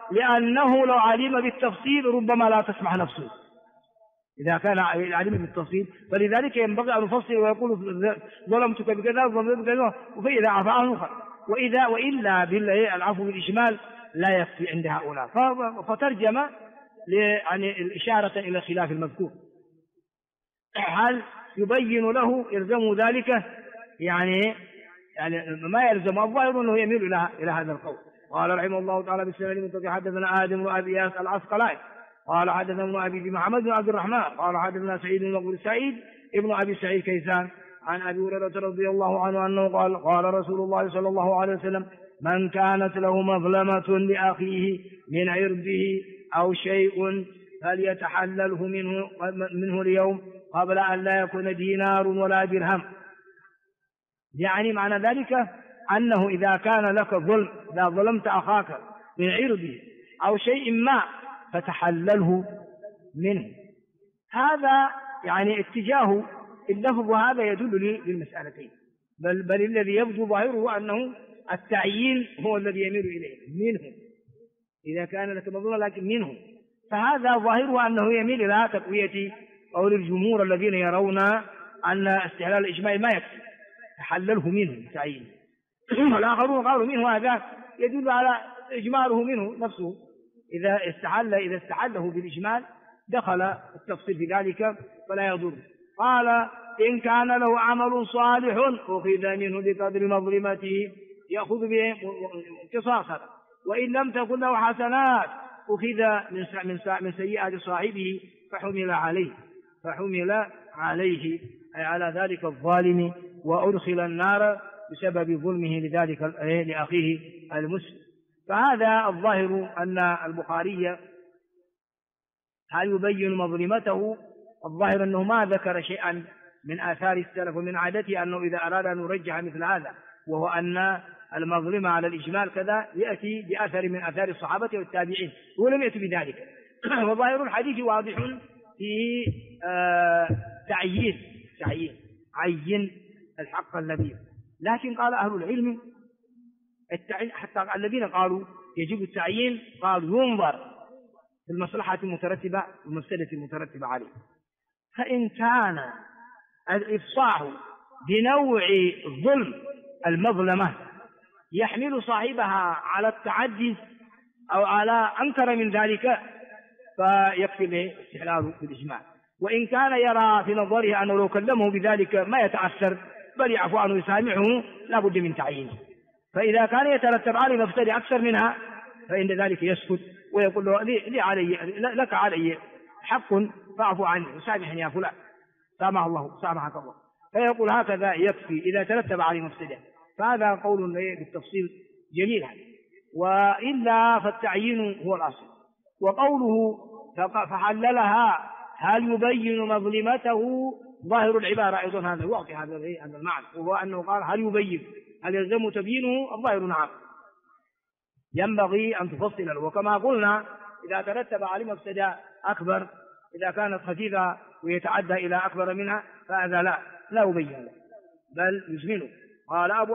لأنه لو علم بالتفصيل ربما لا تسمح نفسه إذا كان علم بالتفصيل، فلذلك ينبغي أن نفصل ويقول ظلمتك بكذا وظلمتك بكذا، فإذا عفا عنه وإلا العفو بالإجمال لا يكفي عند هؤلاء. فترجم يعني الإشارة إلى خلاف المذكور. هل يبين له يلزم ذلك؟ يعني ما يلزم. الظاهر أنه يميل إلى هذا القول. قال رحمه الله تعالى بالسند المتصل حدثنا آدم وأبي إياس العسقلاني قال حدثنا ابن أبي محمد بن عبد الرحمن قال حدثنا سعيد بن سعيد ابن أبي سعيد كيسان عن أبي هريرة رضي الله عنه أنه قال رسول الله صلى الله عليه وسلم من كانت له مظلمة لأخيه من عرضه أو شيء فليتحلله منه اليوم قبل أن لا يكون دينار ولا درهم. يعني معنى ذلك أنه إذا كان لك ظلم، إذا ظلمت أخاك من عرضه أو شيء ما فتحلله منه. هذا يعني اتجاه اللفظ، هذا يدل للمسألتين، بل الذي يبدو ظاهره أنه التعيين هو الذي يميل إليه منه. إذا كان لك مظلمة لكن منه، فهذا ظاهره أنه يميل إلى تقوية قول الجمهور الذين يرون أن استحلال الإجماع ما يكفي، تحلله منه تعيين. والآخرون قالوا منه هذا يدل على إجماله منه نفسه، إذا استحله بالإجمال دخل التفصيل في ذلك فلا يضر. قال إن كان له عمل صالح أخذ منه بقدر مظلمته يأخذ به قصاصا، وإن لم تكن له حسنات أخذ من سيئات صاحبه فحمل عليه أي على ذلك الظالم وأدخل النار بسبب ظلمه لذلك لأخيه المسلم. فهذا الظاهر أن البخاري هل يبين مظلمته؟ الظاهر أنه ما ذكر شيئا من آثار السلف، ومن عادته أنه إذا أراد أن يرجح مثل هذا وهو أن المظلمة على الإجمال كذا يأتي بأثر من آثار الصحابة والتابعين، ولم يأتي بذلك. وظاهر الحديث واضح في عين الحق الذي، لكن قال أهل العلم حتى الذين قالوا يجب التعيين قالوا ينظر في المصلحة المترتبة والمفسدة المترتبة عليه. فإن كان الإفصاح بنوع ظلم المظلمة يحمل صاحبها على التعدي أو على أنكر من ذلك فيكفي له استحلاله بالإجماع. وإن كان يرى في نظره أنه لو كلمه بذلك ما يتأثر بل يعفو عنه يسامحه لا بد من تعيينه. فإذا كان يترتب عليه مفسدة أكثر منها فإن ذلك يسكت ويقول له لك علي حق فاعفو عني وسامحني يا فلان سامحك الله، فيقول هكذا يكفي إذا ترتب عليه مفسدة. فهذا قول بالتفصيل جميل، وإلا فالتعيين هو الأصل. وقوله فحللها هل يبين مظلمته؟ ظاهر العبارة أيضا هذا الوقت هذا المعنى، وهو أنه قال هل يبين، هل يلزم تبيينه؟ الظاهر نعم، ينبغي أن تفصل له. وكما قلنا إذا ترتب عليه مفسدة أكبر إذا كانت خفيفة ويتعدى إلى أكبر منها فهذا لا يبين له بل يجمله. قال أبو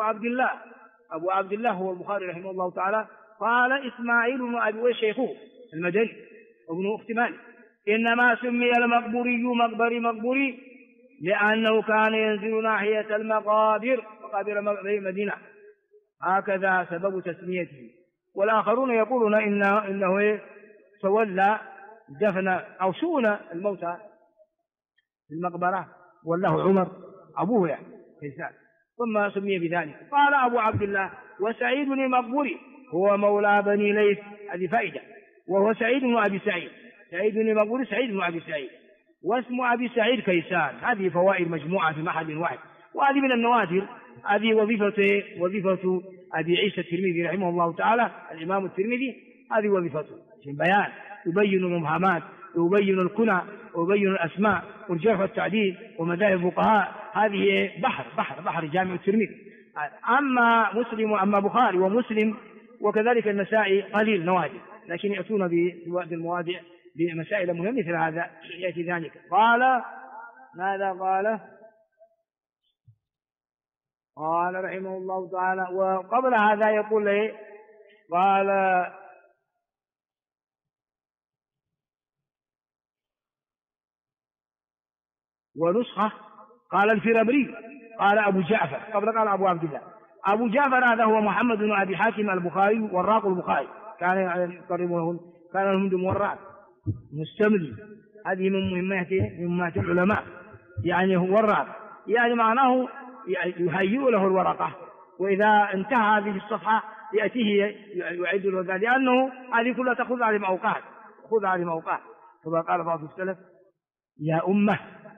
عبد الله هو البخاري رحمه الله تعالى قال إسماعيل بن أبي ويس شيخه المدني وابن أخت مالك إنما سمي المقبوري مقبري لأنه كان ينزل ناحية المقابر المدينة، هكذا سبب تسميته. والآخرون يقولون إنه تولى دفن أو شؤون الموتى في المقبرة والله عمر أبوه يعني كيسان ثم سمي بذلك. قال أبو عبد الله وسعيد المقبوري هو مولى بني ليث، هذه فائدة، وهو سعيد بن أبي سعيد، سعيد بن المقبوري سعيد بن أبي سعيد، واسم أبي سعيد كيسان. هذه فوائد مجموعة في محل واحد، وهذه من النوادر. هذه وظيفة أبي عيسى الترمذي رحمه الله تعالى الإمام الترمذي، هذه وظيفته في البيان، يبين المبهمات ويبين الكنى ويبين الأسماء والجرح والتعديل ومذاهب الفقهاء. هذه بحر جامع الترمذي. أما بخاري ومسلم وكذلك النسائي قليل نوادر، لكن يأتون بواد المواضع بمسائل مهمة مثل هذا يأتي ذلك. قال ماذا قال رحمه الله تعالى. وقبل هذا يقول لي قال ونسخة قال الفرابري قال أبو جعفر قبل قال أبو عبد الله. أبو جعفر هذا هو محمد بن أبي حاتم البخاري وراق البخاري، كان يقربونه، كان الهند موراق مستملي، هذه من مهمات العلماء، يعني هو وراق، يعني معناه يهيئ له الورقة، وإذا انتهى هذه الصفحة يأتيه يعد له ذلك، لأنه هذه كلها تأخذ على أوقات، خذ على أوقات. كما قال بعض السلف: يا أمة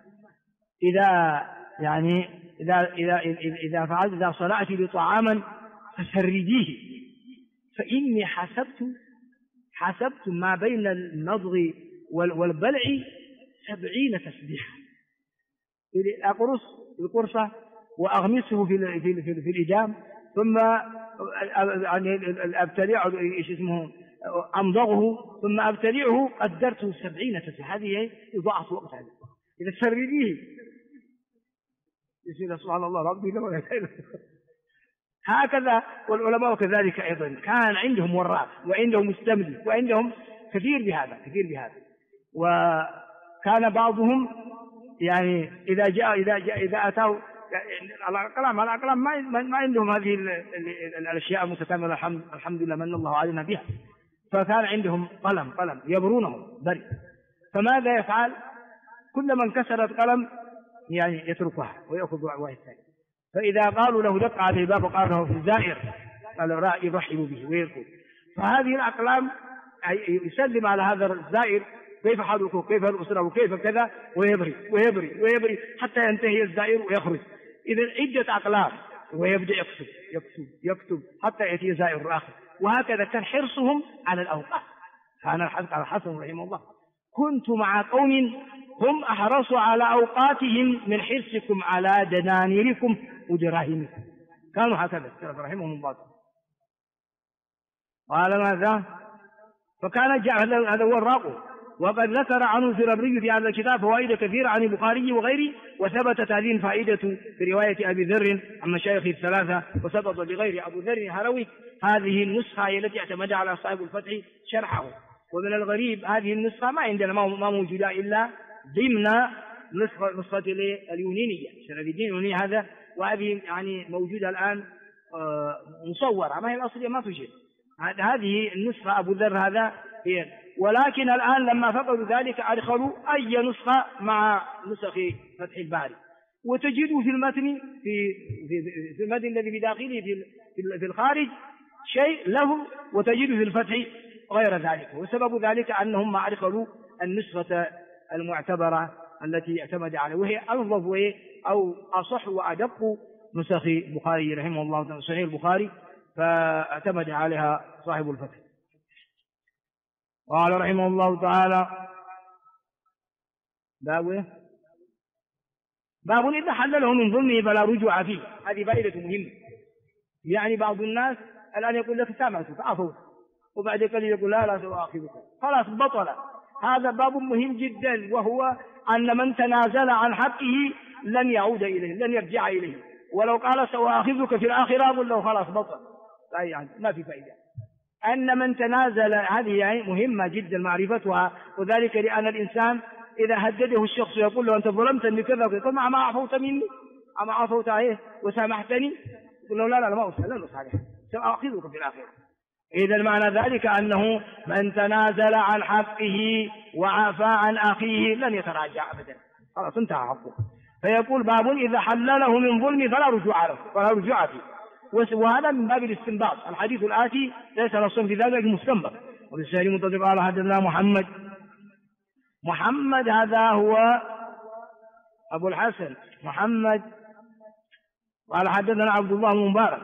إذا صنعت لطعاما فسرديه، فإني حسبت ما بين المضغ والبلع 70 تسبيحة. أقرص القرصة وأغمسه في الإدام، ثم أبتلعه أمضغه، ثم أبتلعه، قدرته 70 تسبيحة. هذه يضاعف وقت هذا إذا تسرديه. يقول سبحان الله ربي لا ولا إله. هكذا والعلماء كذلك أيضا كان عندهم وراق وعندهم مستملي وعندهم كثير بهذا. وكان بعضهم يعني إذا أتوا الأقلام ما عندهم هذه الأشياء المتكاملة، الحمد لله من الله علينا بها. فكان عندهم قلم يبرونه بري، فماذا يفعل؟ كل من كسرت قلم يعني يتركها ويأخذ واحد ثاني. فإذا قالوا له دق على الباب قال له في الزائر، قال يرحب به ويركض. فهذه الأقلام يسلم على هذا الزائر: كيف حالك، كيف الأسرة، وكيف كذا، ويبري حتى ينتهي الزائر ويخرج. إذا عدة أقلام، ويبدأ يكتب حتى يأتي زائر آخر. وهكذا كان حرصهم على الأوقات. كان الحسن رحمه الله: كنت مع قوم هم أحرص على أوقاتهم من حرصكم على دنانيركم ودراهمكم. كانوا هكذا رحمهم الله. قال ماذا؟ فكان هذا هو الراق. وقد ذكر عنه الفرابري في هذا الكتاب فوائد كثيرة عن البخاري وغيره، وثبتت هذه الفائدة في رواية أبي ذر عن مشايخه الثلاثة، وثبت لغير أبو ذر الهروي. هذه النسخة هي التي اعتمد على صاحب الفتح شرحه. ومن الغريب هذه النسخة ما عندنا ما موجودة إلا ضمن نسخة اليونانية، شرف الدين اليوناني هذا، وهذه يعني موجودة الآن مصورة، ما هي الأصلية ما توجد. هذه النسخة أبو ذر هذا هي. ولكن الآن لما فقدوا ذلك أدخلوا أي نسخة مع نسخ فتح الباري، وتجدوا في المتن في المتن الذي بداخله في الخارج شيء له، وتجدوا في الفتح غير ذلك. وسبب ذلك أنهم ما أدخلوا النسخة المعتبرة التي اعتمد عليها، وهي أنظف أو أصح وأدق نسخ البخاري رحمه الله تعالى، صحيح البخاري، فاعتمد عليها صاحب الفتح. قال رحمه الله تعالى: باب إذا حلله من ظلمه فلا رجوع فيه. هذه فائدة مهمة. يعني بعض الناس الآن يقول لك سامحتك عفوت، وبعد قليل يقول لا سأؤاخذك، خلاص بطل. هذا باب مهم جدا، وهو أن من تنازل عن حقه لن يعود إليه، لن يرجع إليه. ولو قال سأؤاخذك في الآخرة أقول له خلاص بطل، يعني ما في فائدة. أن من تنازل هذه يعني مهمة جدا معرفتها، وذلك لأن الإنسان إذا هدده الشخص يقول له أنت ظلمتني كذا، يقول ما عفوت مني، أما عفوت عليه وسامحتني، يقول له لا ما أسأل، لن أسأل، سأأخذك في الآخرة. إذا معنى ذلك أنه من تنازل عن حقه وعفى عن أخيه لن يتراجع أبدا، خلاص انتهى حقه. فيقول باب إذا حلله من ظلم فلا رجوع فيه. وهذا من باب الاستنباط. الحديث الآتي ليس نصا في ذلك مستنبط. وبالسهل منتظر قال حدثنا محمد هذا هو أبو الحسن محمد. قال حدثنا عبد الله بن مبارك.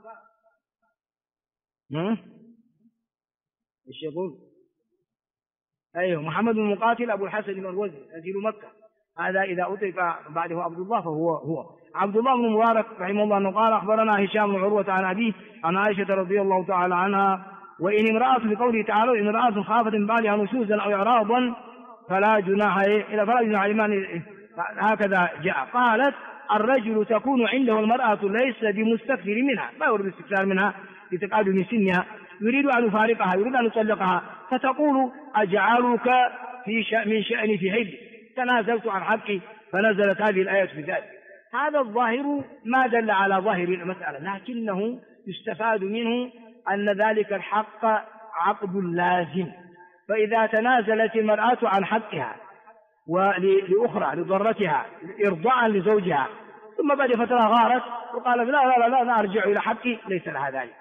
ايش يقول؟ ايوه محمد بن مقاتل ابو الحسن المروزي نزيل مكة. هذا إذا أطلق بعده عبد الله فهو عبد الله بن مبارك رحمه الله أنه قال أخبرنا هشام بن عروة عن أبيه عن عائشة رضي الله تعالى عنها: وإن امرأة في قوله تعالى إن امرأة خافت من بعدها نشوزا أو إعراضا فلا جناح عليه، هكذا جاء. قالت: الرجل تكون عنده المرأة ليس بمستكثر منها، ما يريد الاستكثار منها لتقعد سنها، يريد أن يفارقها، يريد أن يطلقها، فتقول: أجعلك من شأني في حل، تنازلت عن حقي فنزلت هذه الآية في ذلك. هذا الظاهر ما دل على ظاهر المسألة، لكنه يستفاد منه أن ذلك الحق عقد لازم، فإذا تنازلت المرأة عن حقها ولأخرى لضرتها إرضاء لزوجها ثم بعد فترة غارت وقالت لا لا لا لا أرجع إلى حقي، ليس لها ذلك،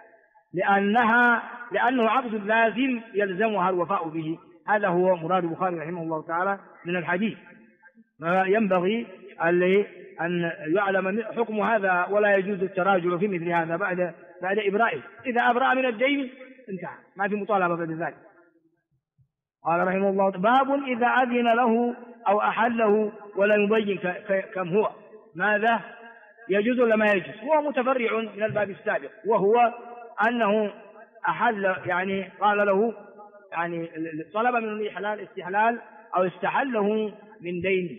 لأنه عقد لازم يلزمها الوفاء به. هذا هو مراد البخاري رحمه الله تعالى من الحديث. ينبغي أن يعلم حكم هذا، ولا يجوز التراجل في مثل هذا بعد إبرائه. إذا أبرأ من الدين انتهى، ما في مطالبة بعد ذلك. قال رحمه الله باب إذا أذن له أو أحله ولا يبين كم هو، ماذا يجوز ولا ما يجوز؟ هو متفرع من الباب السابق، وهو أنه أحل، يعني قال له، يعني طلب منه الإحلال استحلال أو استحله من دينه،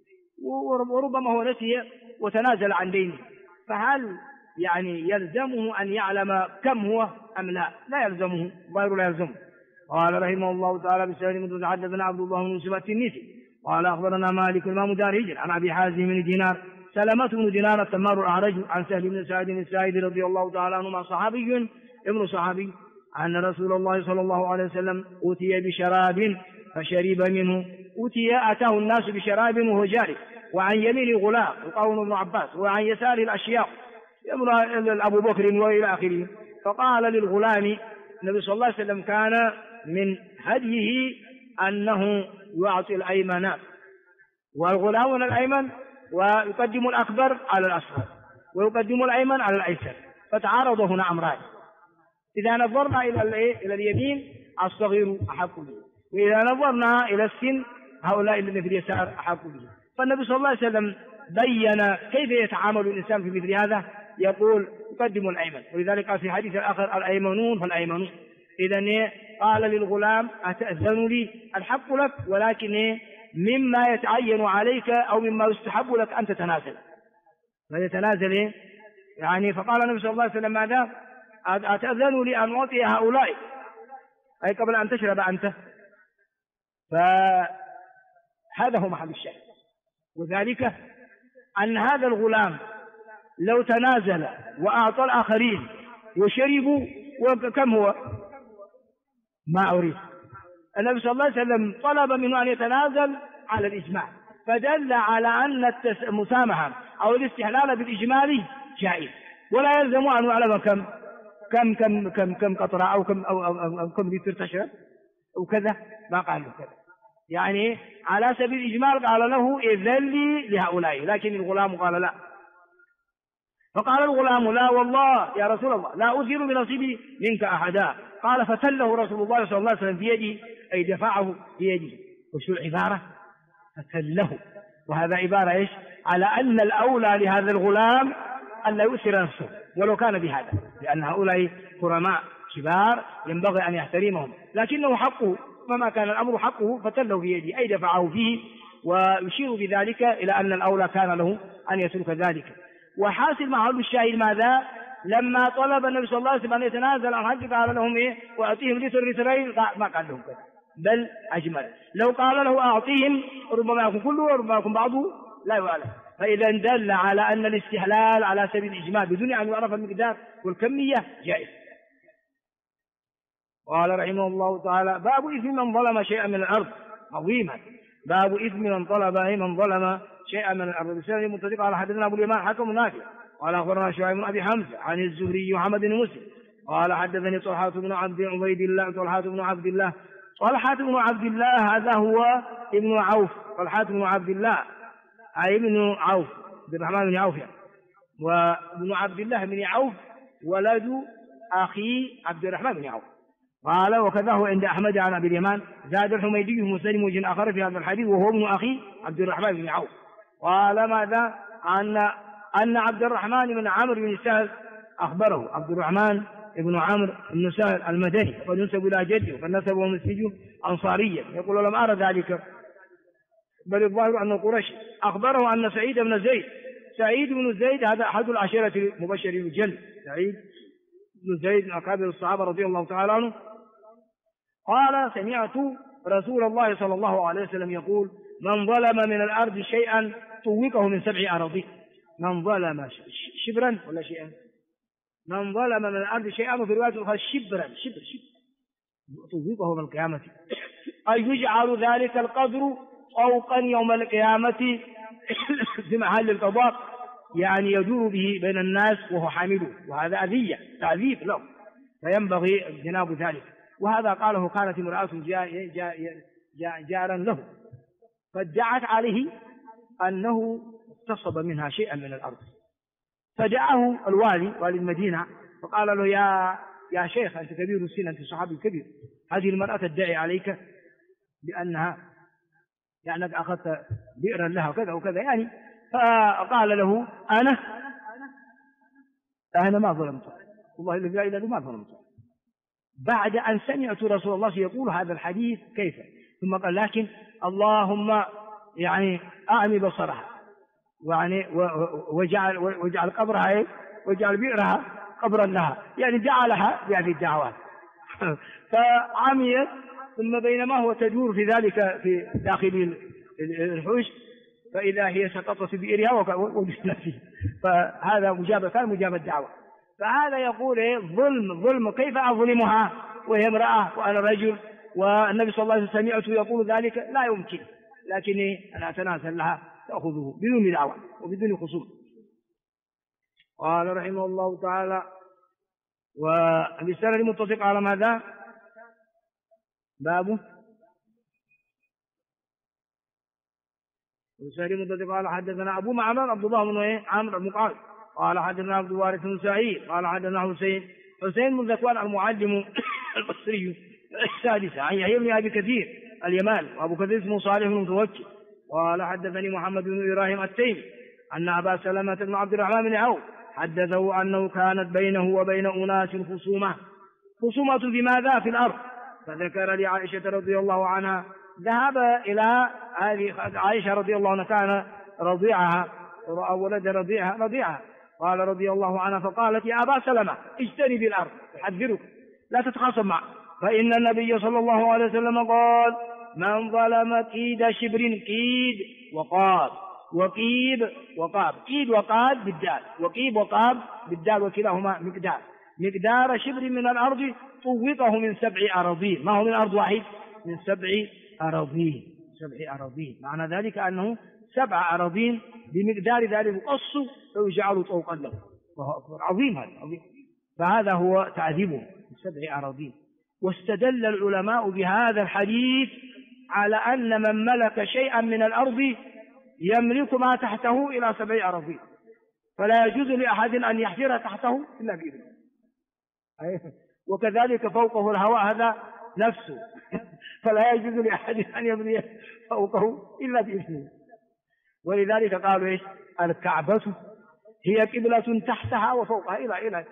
وربما هو نسي وتنازل عن دينه، فهل يعني يلزمه أن يعلم كم هو أم لا؟ لا يلزمه، غير لا يلزمه. قال رحمه الله تعالى بسند من حدثنا عبد الله بن يوسف التنيسي قال أخبرنا مالك الإمام دار هجر عن أبي حازم بن دينار سلمة بن دينار التمار الأعرج عن سهل بن سعد الساعدي رضي الله تعالى عنهما صحابي ابن صحابي أن رسول الله صلى الله عليه وسلم أوتي بشراب فشرب منه. أتاه الناس بشراب وهو جاري، وعن يمين غلام وقول ابن عباس، وعن يساره الأشياء أبو بكر وإلى آخره. فقال للغلام، النبي صلى الله عليه وسلم كان من هديه أنه يعطي الأيمن والغلام من الأيمن، ويقدم الأكبر على الأصغر، ويقدم الأيمن على الأيسر، فتعارض هنا أمران. إذا نظرنا إلى اليمين الصغير أحق به، وإذا نظرنا إلى السن هؤلاء الذين في اليسار أحق به. فالنبي صلى الله عليه وسلم بين كيف يتعامل الإنسان في مثل هذا، يقول يقدم الأيمن، ولذلك قال في حديث الآخر الأيمنون فالأيمنون. إذن قال للغلام أتأذن لي؟ الحق لك، ولكن مما يتعين عليك أو مما يستحب لك أن تتنازل، فيتنازل يعني. فقال النبي صلى الله عليه وسلم ماذا؟ أتأذن لي أن أعطي هؤلاء، أي قبل أن تشرب أنت. فهذا هو محل الشاهد، وذلك أن هذا الغلام لو تنازل وأعطى الآخرين وشربوا، وكم هو؟ ما أريد. النبي صلى الله عليه وسلم طلب منه أن يتنازل على الإجماع، فدل على أن المسامحة أو الاستحلال بالإجمال جائز، ولا يلزم أن يعلم كم قطرة أو كم لتر تشرب أو كذا، ما قال له كذا. يعني على سبيل الإجمال قال له إذن لي لهؤلاء، لكن الغلام قال لا. فقال الغلام لا والله يا رسول الله لا أثير بنصيبي منك أحدا. قال فتله رسول الله صلى الله عليه وسلم بيده، أي دفعه بيده. وشو العبارة؟ فتله، وهذا عبارة إيش؟ على أن الأولى لهذا الغلام أن لا يؤثر نفسه ولو كان بهذا، لأن هؤلاء كرماء كبار ينبغي أن يحترمهم، لكنه حقه، فما كان الأمر حقه فتله بيده، أي دفعه فيه، ويشير بذلك إلى أن الأولى كان له أن يترك ذلك. وحاصل محل الشاهد ماذا؟ لما طلب النبي صلى الله عليه وسلم أن يتنازل عن حقه قال لهم إيه؟ وأعطيهم لترين، ما قال لهم كذا، بل أجمل. لو قال له أعطيهم ربما يكون كله وربما يكون بعضه، لا يعلم. فإذا دل على أن الاستحلال على سبيل الإجمال بدون أن يعرف المقدار والكمية جائز. قال رحمه الله تعالى باب إثم من ظلم شيئا من الأرض، عظيما. باب إثم من ظلم شيئا من الأرض. بسند متفق على حدثنا أبو اليمان حكم نافع قال أخبرنا شعيب بن أبي حمزة عن الزهري محمد بن مسلم قال حدثني طلحة بن عبد الله هذا هو ابن عوف، طلحة بن عبد الله أي ابن عوف عبد الرحمن بن عوف، وابن عبد الله بن عوف ولد أخي عبد الرحمن بن عوف. قال وكذا هو عند أحمد عن أبي اليمان، زاد الحميدي مسلم وجه آخر في هذا الحديث وهو ابن أخي عبد الرحمن بن عوف. قال ماذا؟ أن عبد الرحمن بن عمرو بن سهل أخبره، عبد الرحمن بن عمرو بن سهل المدني قد ينسب إلى جده فالنسب ومسجد أنصاريا، يقول لم أرى ذلك بل الظاهر أنه قرشي. أخبره أن سعيد بن زيد هذا أحد العشيرة المبشرين بالجنة، سعيد بن زيد من أكابر الصحابة رضي الله تعالى عنه. قال سمعت رسول الله صلى الله عليه وسلم يقول من ظلم من الأرض شيئا طوقه من 7 أراضين. من ظلم شبرا ولا شيئا، من ظلم من الأرض شيئا، وفي رواية أخرى شبرا شبر طوقه يوم القيامة. أي يجعل ذلك القدر طوقا يوم القيامة في محل القضاء، يعني يدور به بين الناس وهو حامله، وهذا أذية تعذيب له، فينبغي اجتناب ذلك. وهذا قاله كانت امرأة جارا له فادعت عليه أنه اغتصب منها شيئا من الأرض، فدعاه الوالي والي المدينة فقال له يا شيخ أنت كبير السن، أنت صحابي كبير، هذه المرأة تدعي عليك بأنها يعني أخذت بئرا لها وكذا وكذا يعني. فقال له أنا ما ظلمت، والله الذي لا إله إلا هو ما ظلمت، بعد أن سمعت رسول الله يقول هذا الحديث كيف. ثم قال لكن اللهم يعني أعمي بصرها، يعني وجعل قبرها وجعل بئرها قبرا لها، يعني جعلها بهذه الدعوات. فعميت، ثم بينما هو تدور في ذلك في داخل الحوش فإذا هي سقطت في بئرها وجدت فيه. فهذا كان مجاب الدعوة. فهذا يقول ظلم كيف أظلمها وهي امرأة وأنا رجل، والنبي صلى الله عليه وسلم سمعته يقول ذلك، لا يمكن، لكني أنا أتنازل لها تأخذه بدون دعوة وبدون خصوم. قال رحمه الله تعالى: وبالسند المتفق على ماذا؟ بابه بالسند المتفق على حدثنا أبو معمر عبد الله بن عمرو المقعد قال حدثنا عبد الوارث بن سعيد قال حدثنا حسين بن ذكوان المعلم البصري السادسة عن يحيى بن أبي كثير اليمان، وأبو كثير اسمه صالح بن متوكل قال حدثني محمد بن إبراهيم التيمي أن أبا سلمة بن عبد الرحمن بن عوف حدثه أنه كانت بينه وبين أناس خصومة في ماذا؟ في الأرض. فذكر لعائشة رضي الله عنها، ذهب إلى هذه عائشة رضي الله عنها كان رضيعها ورأى ولد رضيعها، قال رضي الله عنها فقالت: يا أبا سلمة اجتنب الأرض، أحذرك لا تتخاصم معه، فإن النبي صلى الله عليه وسلم قال: من ظلم كيد شبر كيد وقاب وقيب وقاب، كيد وقاب بالدال، وقيب وقاب بالدال، وكلاهما مقدار شبر من الأرض طوقه من 7 أراضين، ما هو من أرض واحد، من 7 أراضين. معنى ذلك أنه 7 أراضين بمقدار ذلك يقص ويجعل طوقا له، وهو عظيم هذا عظيم. فهذا هو تعذيبه من 7 أراضين. واستدل العلماء بهذا الحديث على أن من ملك شيئا من الأرض يملك ما تحته إلى 7 أراضين، فلا يجوز لأحد أن يحفر تحته إلا بإذنه. وكذلك فوقه الهواء هذا نفسه فلا يجوز لأحد أن يبني فوقه إلا بإذنه. ولذلك قالوا إيش؟ الكعبة هي قبلة تحتها وفوقها إلى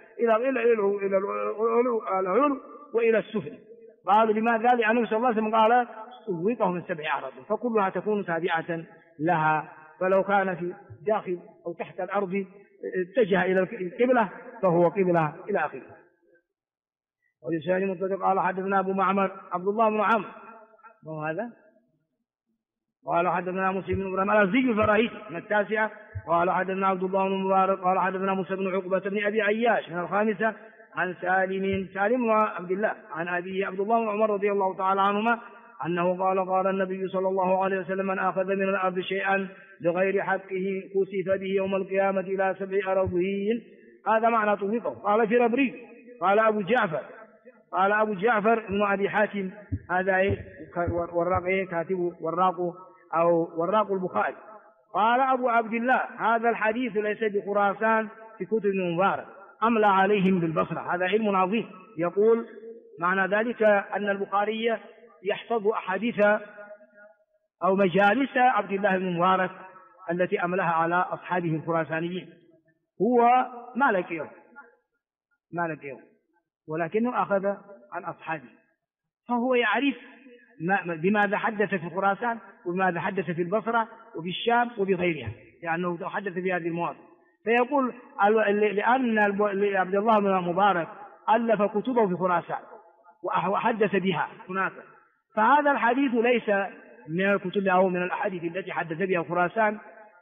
العلو وإلى السفل. قالوا لماذا؟ لأن النبي صلى الله عليه وسلم قال: طوقه من 7 أراضين، فكلها تكون تابعة لها، فلو كان في داخل أو تحت الأرض اتجه إلى القبلة فهو قبلة إلى آخره. ولسان متفق قال حدثنا أبو معمر عبد الله بن عمرو، ما هذا؟ قال حدثنا مسلم بن إبراهيم الأزدي الفراهيدي من 9، قال حدثنا عبد الله بن مبارك قال حدثنا موسى بن عقبة بن أبي عياش من 5 عن سالم بن عبد الله عن أبيه عبد الله بن عمر رضي الله تعالى عنهما أنه قال النبي صلى الله عليه وسلم: من أخذ من الأرض شيئا بغير حقه كسف به يوم القيامة إلى 7 أراضين. هذا معنى طوقه. قال في ربري قال أبو جعفر بن أبي حاتم، هذا وراق كاتب وراق البخاري. قال أبو عبد الله: هذا الحديث ليس بخراسان في كتب المبارك، أملى عليهم بالبصرة. هذا علم عظيم. يقول معنى ذلك أن البخاري يحفظ أحاديث أو مجالس عبد الله بن مبارك التي أملها على أصحابه الخراسانيين. هو ما لقيه ولكنه أخذ عن أصحابه، فهو يعرف بماذا حدث في خراسان وبماذا حدث في البصرة وفي الشام وبغيرها، لأنه تحدث في هذه المواضع. فيقول لأن عبد الله بن مبارك ألف كتبه في خراسان وحدث بها هناك، فهذا الحديث ليس من الكتب أو من الأحاديث التي حدث بها خراسان،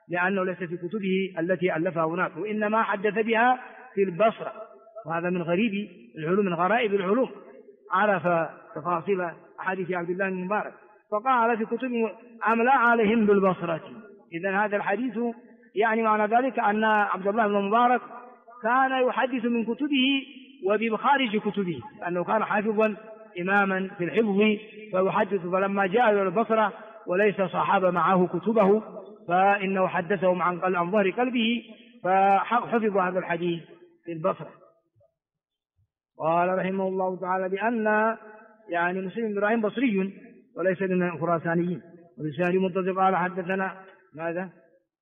لأنه ليس في كتبه التي ألفها هناك، وإنما حدث بها في البصرة، وهذا من غريب العلوم، من غرائب العلوم، عرف تفاصيل أحاديث عبد الله بن مبارك فقال في كتبه أملا عليهم بالبصرة. إذن هذا الحديث يعني معنى ذلك أن عبد الله بن مبارك كان يحدث من كتبه وبخارج كتبه، لأنه كان حافظا إماما في الحفظ فيحدث، فلما جاء إلى البصرة وليس صاحب معه كتبه فإنه حدثهم عن ظهر قلبه فحفظ هذا الحديث في البصرة. قال رحمه الله تعالى بأن يعني مسلم بن إبراهيم بصري وليس من الخراسانيين. ولسان منتظر قال حدثنا ماذا؟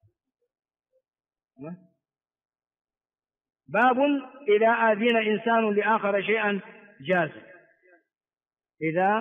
باب إذا آذن إنسان لآخر شيئا جاز. إذا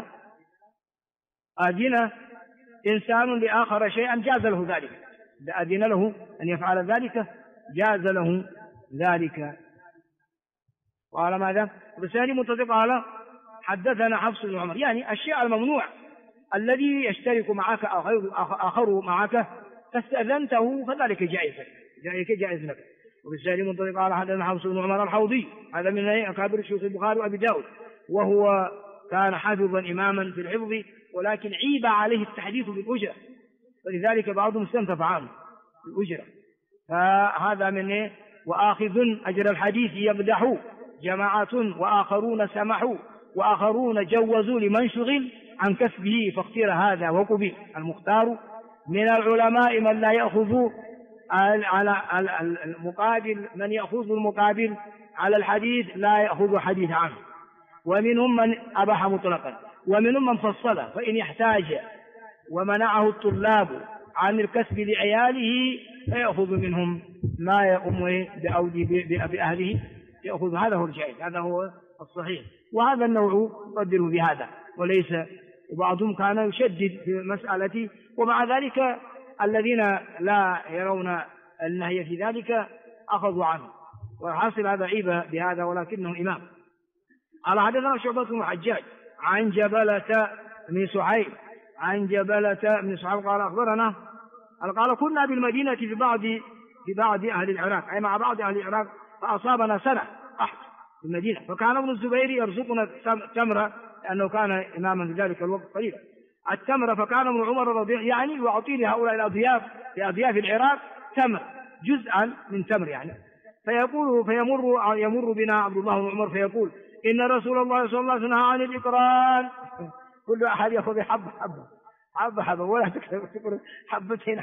آذن إنسان لآخر شيئا جاز له ذلك، إذا آذن له أن يفعل ذلك جاز له ذلك. قال ماذا؟ ولسان منتظر قال حدثنا حفص بن عمر، يعني الشيء الممنوع الذي يشترك معك آخر معك فاستأذنته فذلك جائز لك. وبالتالي منطلق قال حدثنا حفص بن عمر الحوضي، هذا من أكابر شيوخ البخاري وأبي داود، وهو كان حافظا إماما في الحفظ، ولكن عيب عليه التحديث بالأجرة، فلذلك بعضهم استنتف عنه بالأجرة. فهذا من وآخذ أجر الحديث يمدح جماعة وآخرون سمحوا وآخرون جوزوا لمن شغل عن كسبه فاختير هذا وقبل. المختار من العلماء من لا يأخذ على المقابل، من يأخذ المقابل على الحديث لا يأخذ حديث عنه، ومنهم من أباح مطلقا، ومنهم من فصله فإن يحتاج ومنعه الطلاب عن الكسب لعياله فيأخذ منهم ما يقوم بأهله يأخذ. هذا هو الجائز، هذا هو الصحيح، وهذا النوع يقدر بهذا، وليس وبعضهم كان يشدد في مسألة، ومع ذلك الذين لا يرون النهي في ذلك أخذوا عنه، وحاصل هذا عيب بهذا ولكنه إمام. قال حدثنا شعبة بن الحجاج عن جبلة بن سعيد عن جبلة بن سعيد قال أخبرنا قال كنا بالمدينة في بعض أهل العراق، أي مع بعض أهل العراق، فأصابنا سنة قحط في المدينة، فكان ابن الزبير يرزقنا التمر لأنه كان إماما في ذلك الوقت قليلا التمر، فكان ابن عمر رضي الله يعني يعطي لهؤلاء الأضياف لأضياف العراق تمر، جزءا من تمر يعني، فيمر بنا عبد الله بن عمر فيقول إن رسول الله صلى الله عليه وسلم نهى عن الإقران، كل أحد يأخذ حبة ولا تكثر حبتين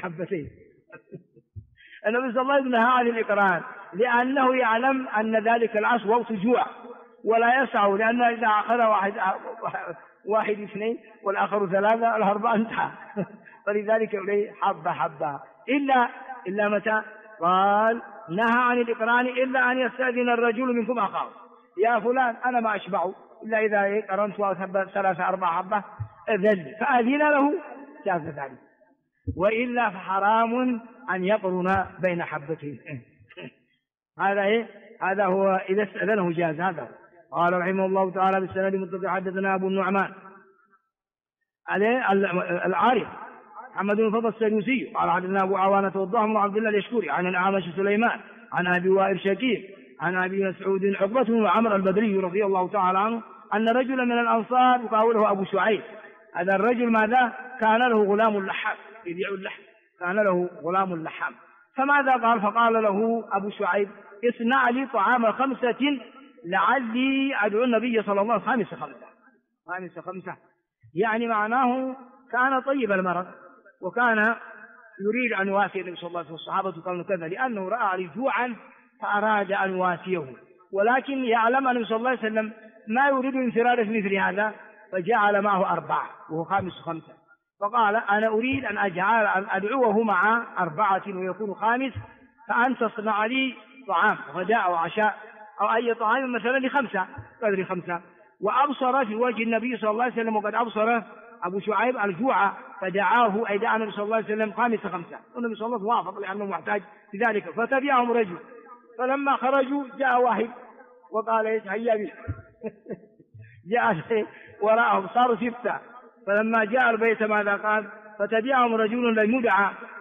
النبي صلى الله عليه وسلم نهى عن الإقران لأنه يعلم أن ذلك العصر وقت جوع ولا يسعه، لأن إذا أخذ واحد اثنين والآخر ثلاثة الأربعة انتهى فلذلك إليه حبة إلا متى قال نهى عن الإقران إلا أن يستأذن الرجل منكم أخاه يا فلان أنا ما أشبعه إلا إذا قرنت ثلاثة أربعة حبة ذل فأذن له جاز ذلك، وإلا فحرام أن يقرن بين حبتين. هذا هو إذا استأذنه جاز. هذا قال رحمه الله تعالى بالسند المتصل حدثنا أبو النعمان العارف محمد بن فضل السدوسي قال حدثنا أبو عوانة والضخم بن عبد الله اليشكري عن الأعمش سليمان عن أبي وائل شكير عن أبي مسعود عقبة بن عمرو البدري رضي الله تعالى عنه أن رجلا من الأنصار يقاوله أبو شعيب، هذا الرجل ماذا كان له غلام لحام يبيع اللحم، كان له غلام لحام، فماذا قال؟ فقال له أبو شعيب اصنع لي طعام 5 لعلي أدعو النبي صلى الله عليه وسلم. خامسة 5 يعني معناه كان طيب المرض وكان يريد أن يواسي النبي صلى الله عليه وسلم، والصحابة قالوا كذا لأنه رأى عليه جوعا فأراد أن يواسيه، ولكن يعلم النبي صلى الله عليه وسلم ما يريد انفراد في مثل هذا فجعل معه 4 وهو 5 فقال أنا أريد أن أدعوه مع 4 ويكون 5، فأنت تصنع لي طعام غداء أو عشاء أو أي طعام مثلا ل5 قدر 5. وأبصر في وجه النبي صلى الله عليه وسلم وقد أبصر أبو شعيب الجوع فدعاه أي دعا النبي صلى الله عليه وسلم 5 والنبي صلى الله عليه وسلم وافق لأنه محتاج لذلك، فتبعهم رجل، فلما خرجوا جاء واحد وقال هيا بي جاء وراءهم صاروا 6، فلما جاء البيت ماذا قال؟ فتبعهم رجل لم يدعى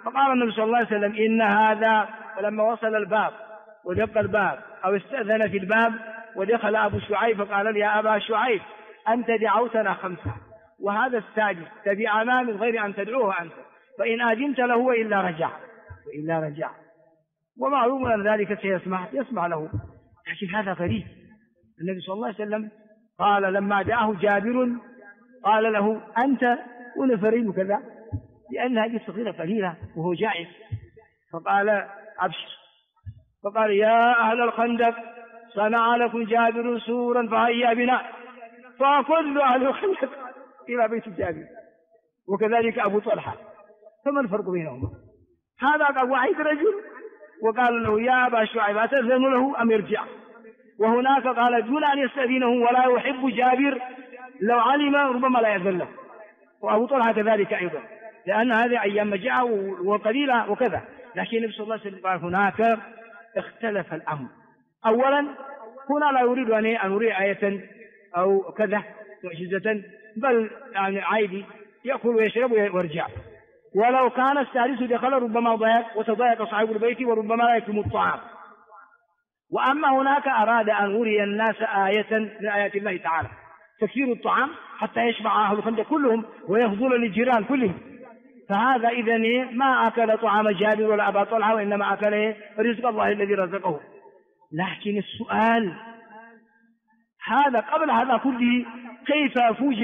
فقال النبي صلى الله عليه وسلم إن هذا. فلما وصل الباب ودق الباب أو استأذن في الباب ودخل أبو شعيب فقال لي يا أبا شعيب أنت دعوتنا 5 وهذا السادس تبعنا من غير أن تدعوه أنت، فإن آذنت له وإلا رجع. ومعلوم أن ذلك يسمع له، لكن هذا غريب. النبي صلى الله عليه وسلم قال لما دعاه جابر قال له أنت ونفرين كذا، لأن هذه الصغيرة قليلة وهو جائز، فقال أبشر. فقال يا أهل الخندق صنع لكم جابر سورا فهيا بنا، فكل أهل الخندق إلى بيت جابر، وكذلك أبو طلحة. فما الفرق بينهما؟ هذا قال واحد رجل وقال له يا أبا شعيب أتأذن له أم يرجع، وهناك قال دون أن يستأذنه ولا يحب جابر، لو علم ربما لا يأذن له، وأبو طلحة كذلك أيضا، لأن هذه أيام مجاعة وقليلة وكذا. لكن النبي صلى الله عليه وسلم قال هناك اختلف الأمر. أولا هنا لا يريد أن أري آية أو كذا معجزة، بل يعني عادي يأكل ويشرب ويرجع. ولو كان السادس دخل ربما ضيق وتضايق صاحب البيت وربما لا يكرم الطعام. وأما هناك أراد أن أري الناس آية من آيات الله تعالى تكثير الطعام حتى يشبع أهل الخندق كلهم ويفضل للجيران كلهم. فهذا إذن ما أكل طعام جابر ولا أبا طلحة، وإنما أكل رزق الله الذي رزقه. لكن السؤال هذا قبل هذا كله كيف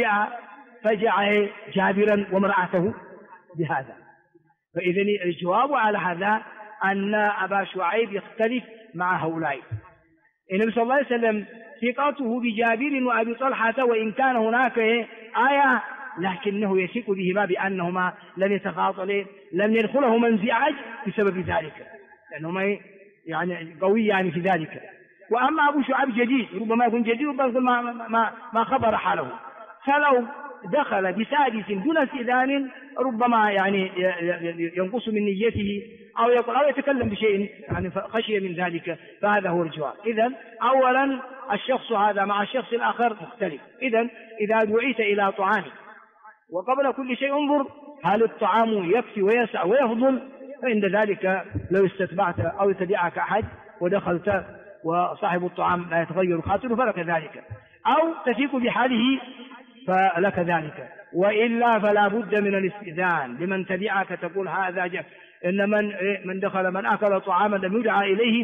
فجع جابرا ومرأته بهذا؟ فإذن الجواب على هذا أن أبا شعيب يختلف مع هؤلاء. النبي صلى الله عليه وسلم ثقته بجابر وأبي طلحة وإن كان هناك آية، لكنه يثق بهما بأنهما لم يتخاطلين، لم يدخلهما انزعاج بسبب ذلك، لأنهما يعني قويان في ذلك. وأما أبو شعيب جديد، ربما يكون جديد ربما ما خبر حاله، فلو دخل بسادس دون استئذان ربما يعني ينقص من نيته أو يقول أو يتكلم بشيء يعني خشية من ذلك، فهذا هو الجواب. إذن أولا الشخص هذا مع الشخص الآخر مختلف. إذن إذا دعيت إلى طعام وقبل كل شيء انظر هل الطعام يكفي ويسع ويفضل، فإن ذلك لو استتبعت أو يتبعك أحد ودخلت وصاحب الطعام لا يتغير خاطره فلك ذلك، أو تثيق بحاله فلك ذلك، وإلا فلا بد من الاستئذان لمن تبعك تقول هذا جاء. إن من دخل من أكل طعاما لم يدعى إليه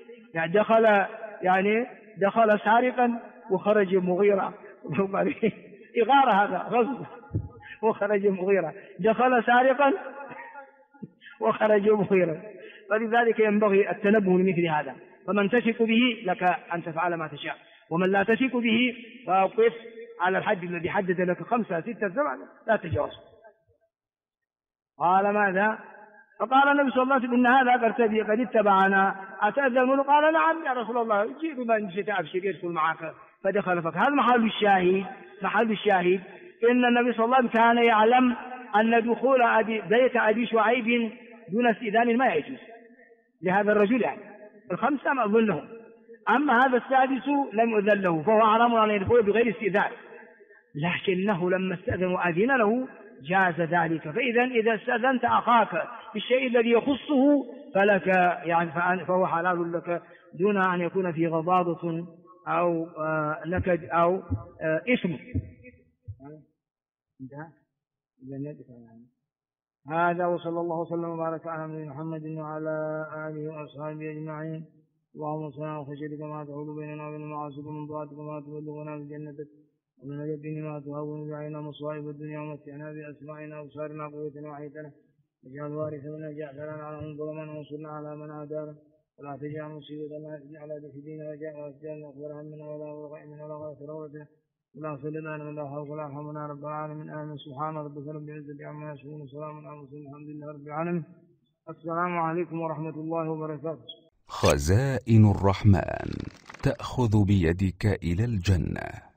يعني دخل سارقا وخرج مغيرا إغارة، هذا غصب، وخرج مغيرا، دخل سارقا وخرج مغيرا. فلذلك ينبغي التنبه لمثل هذا. فمن تثق به لك أن تفعل ما تشاء، ومن لا تثق به فقف على الحد الذي حدد لك 5 6 7 لا تجاوز. قال ماذا؟ فقال النبي صلى الله عليه وسلم إن هذا قد اتبعنا أتأذن؟ قال نعم يا رسول الله، جئت من شئت أبشر يدخل معك. فدخل فك. هذا محل الشاهد إن النبي صلى الله عليه وسلم كان يعلم أن دخول بيت أبي شعيب دون استئذان ما يجوز لهذا الرجل، يعني 5 ما أظنهم. أما هذا السادس لم يؤذن له، فهو حرام أن يدخل بغير استئذان، لكنه لما استأذن وأذن له جاز ذلك. إذا استأذنت أخاك بالشيء الذي يخصه فلك يعني فهو حلال لك دون أن يكون في غضاضة أو نكد أو إثم. هذا وصلى الله وسلم وبارك على نبينا محمد وعلى آله وأصحابه أجمعين. اللهم صل على خشيتك ما تحول بيننا وبين المعاصي، ومن طاعتك ما تبلغنا بجنتك، ومن اليقين ما تهون علينا مصائب الدنيا، ومتعنا بأسماعنا وأبصارنا وقوتنا وحياتنا، واجعل الوارث منا جعلنا على من ظلمنا وانصرنا على من عادانا، ولا تجعل مصيبتنا على ديننا واجعلنا أكبر همنا ولا غائمنا ولا غائب ثروتنا ولا صلنا من لا حول ولا حمنا رب العالمين. آمين. سبحان ربك رب العزة عما يصفون وسلام على المرسلين الحمد لله رب العالمين. السلام عليكم ورحمة الله وبركاته. خزائن الرحمن تأخذ بيدك إلى الجنة.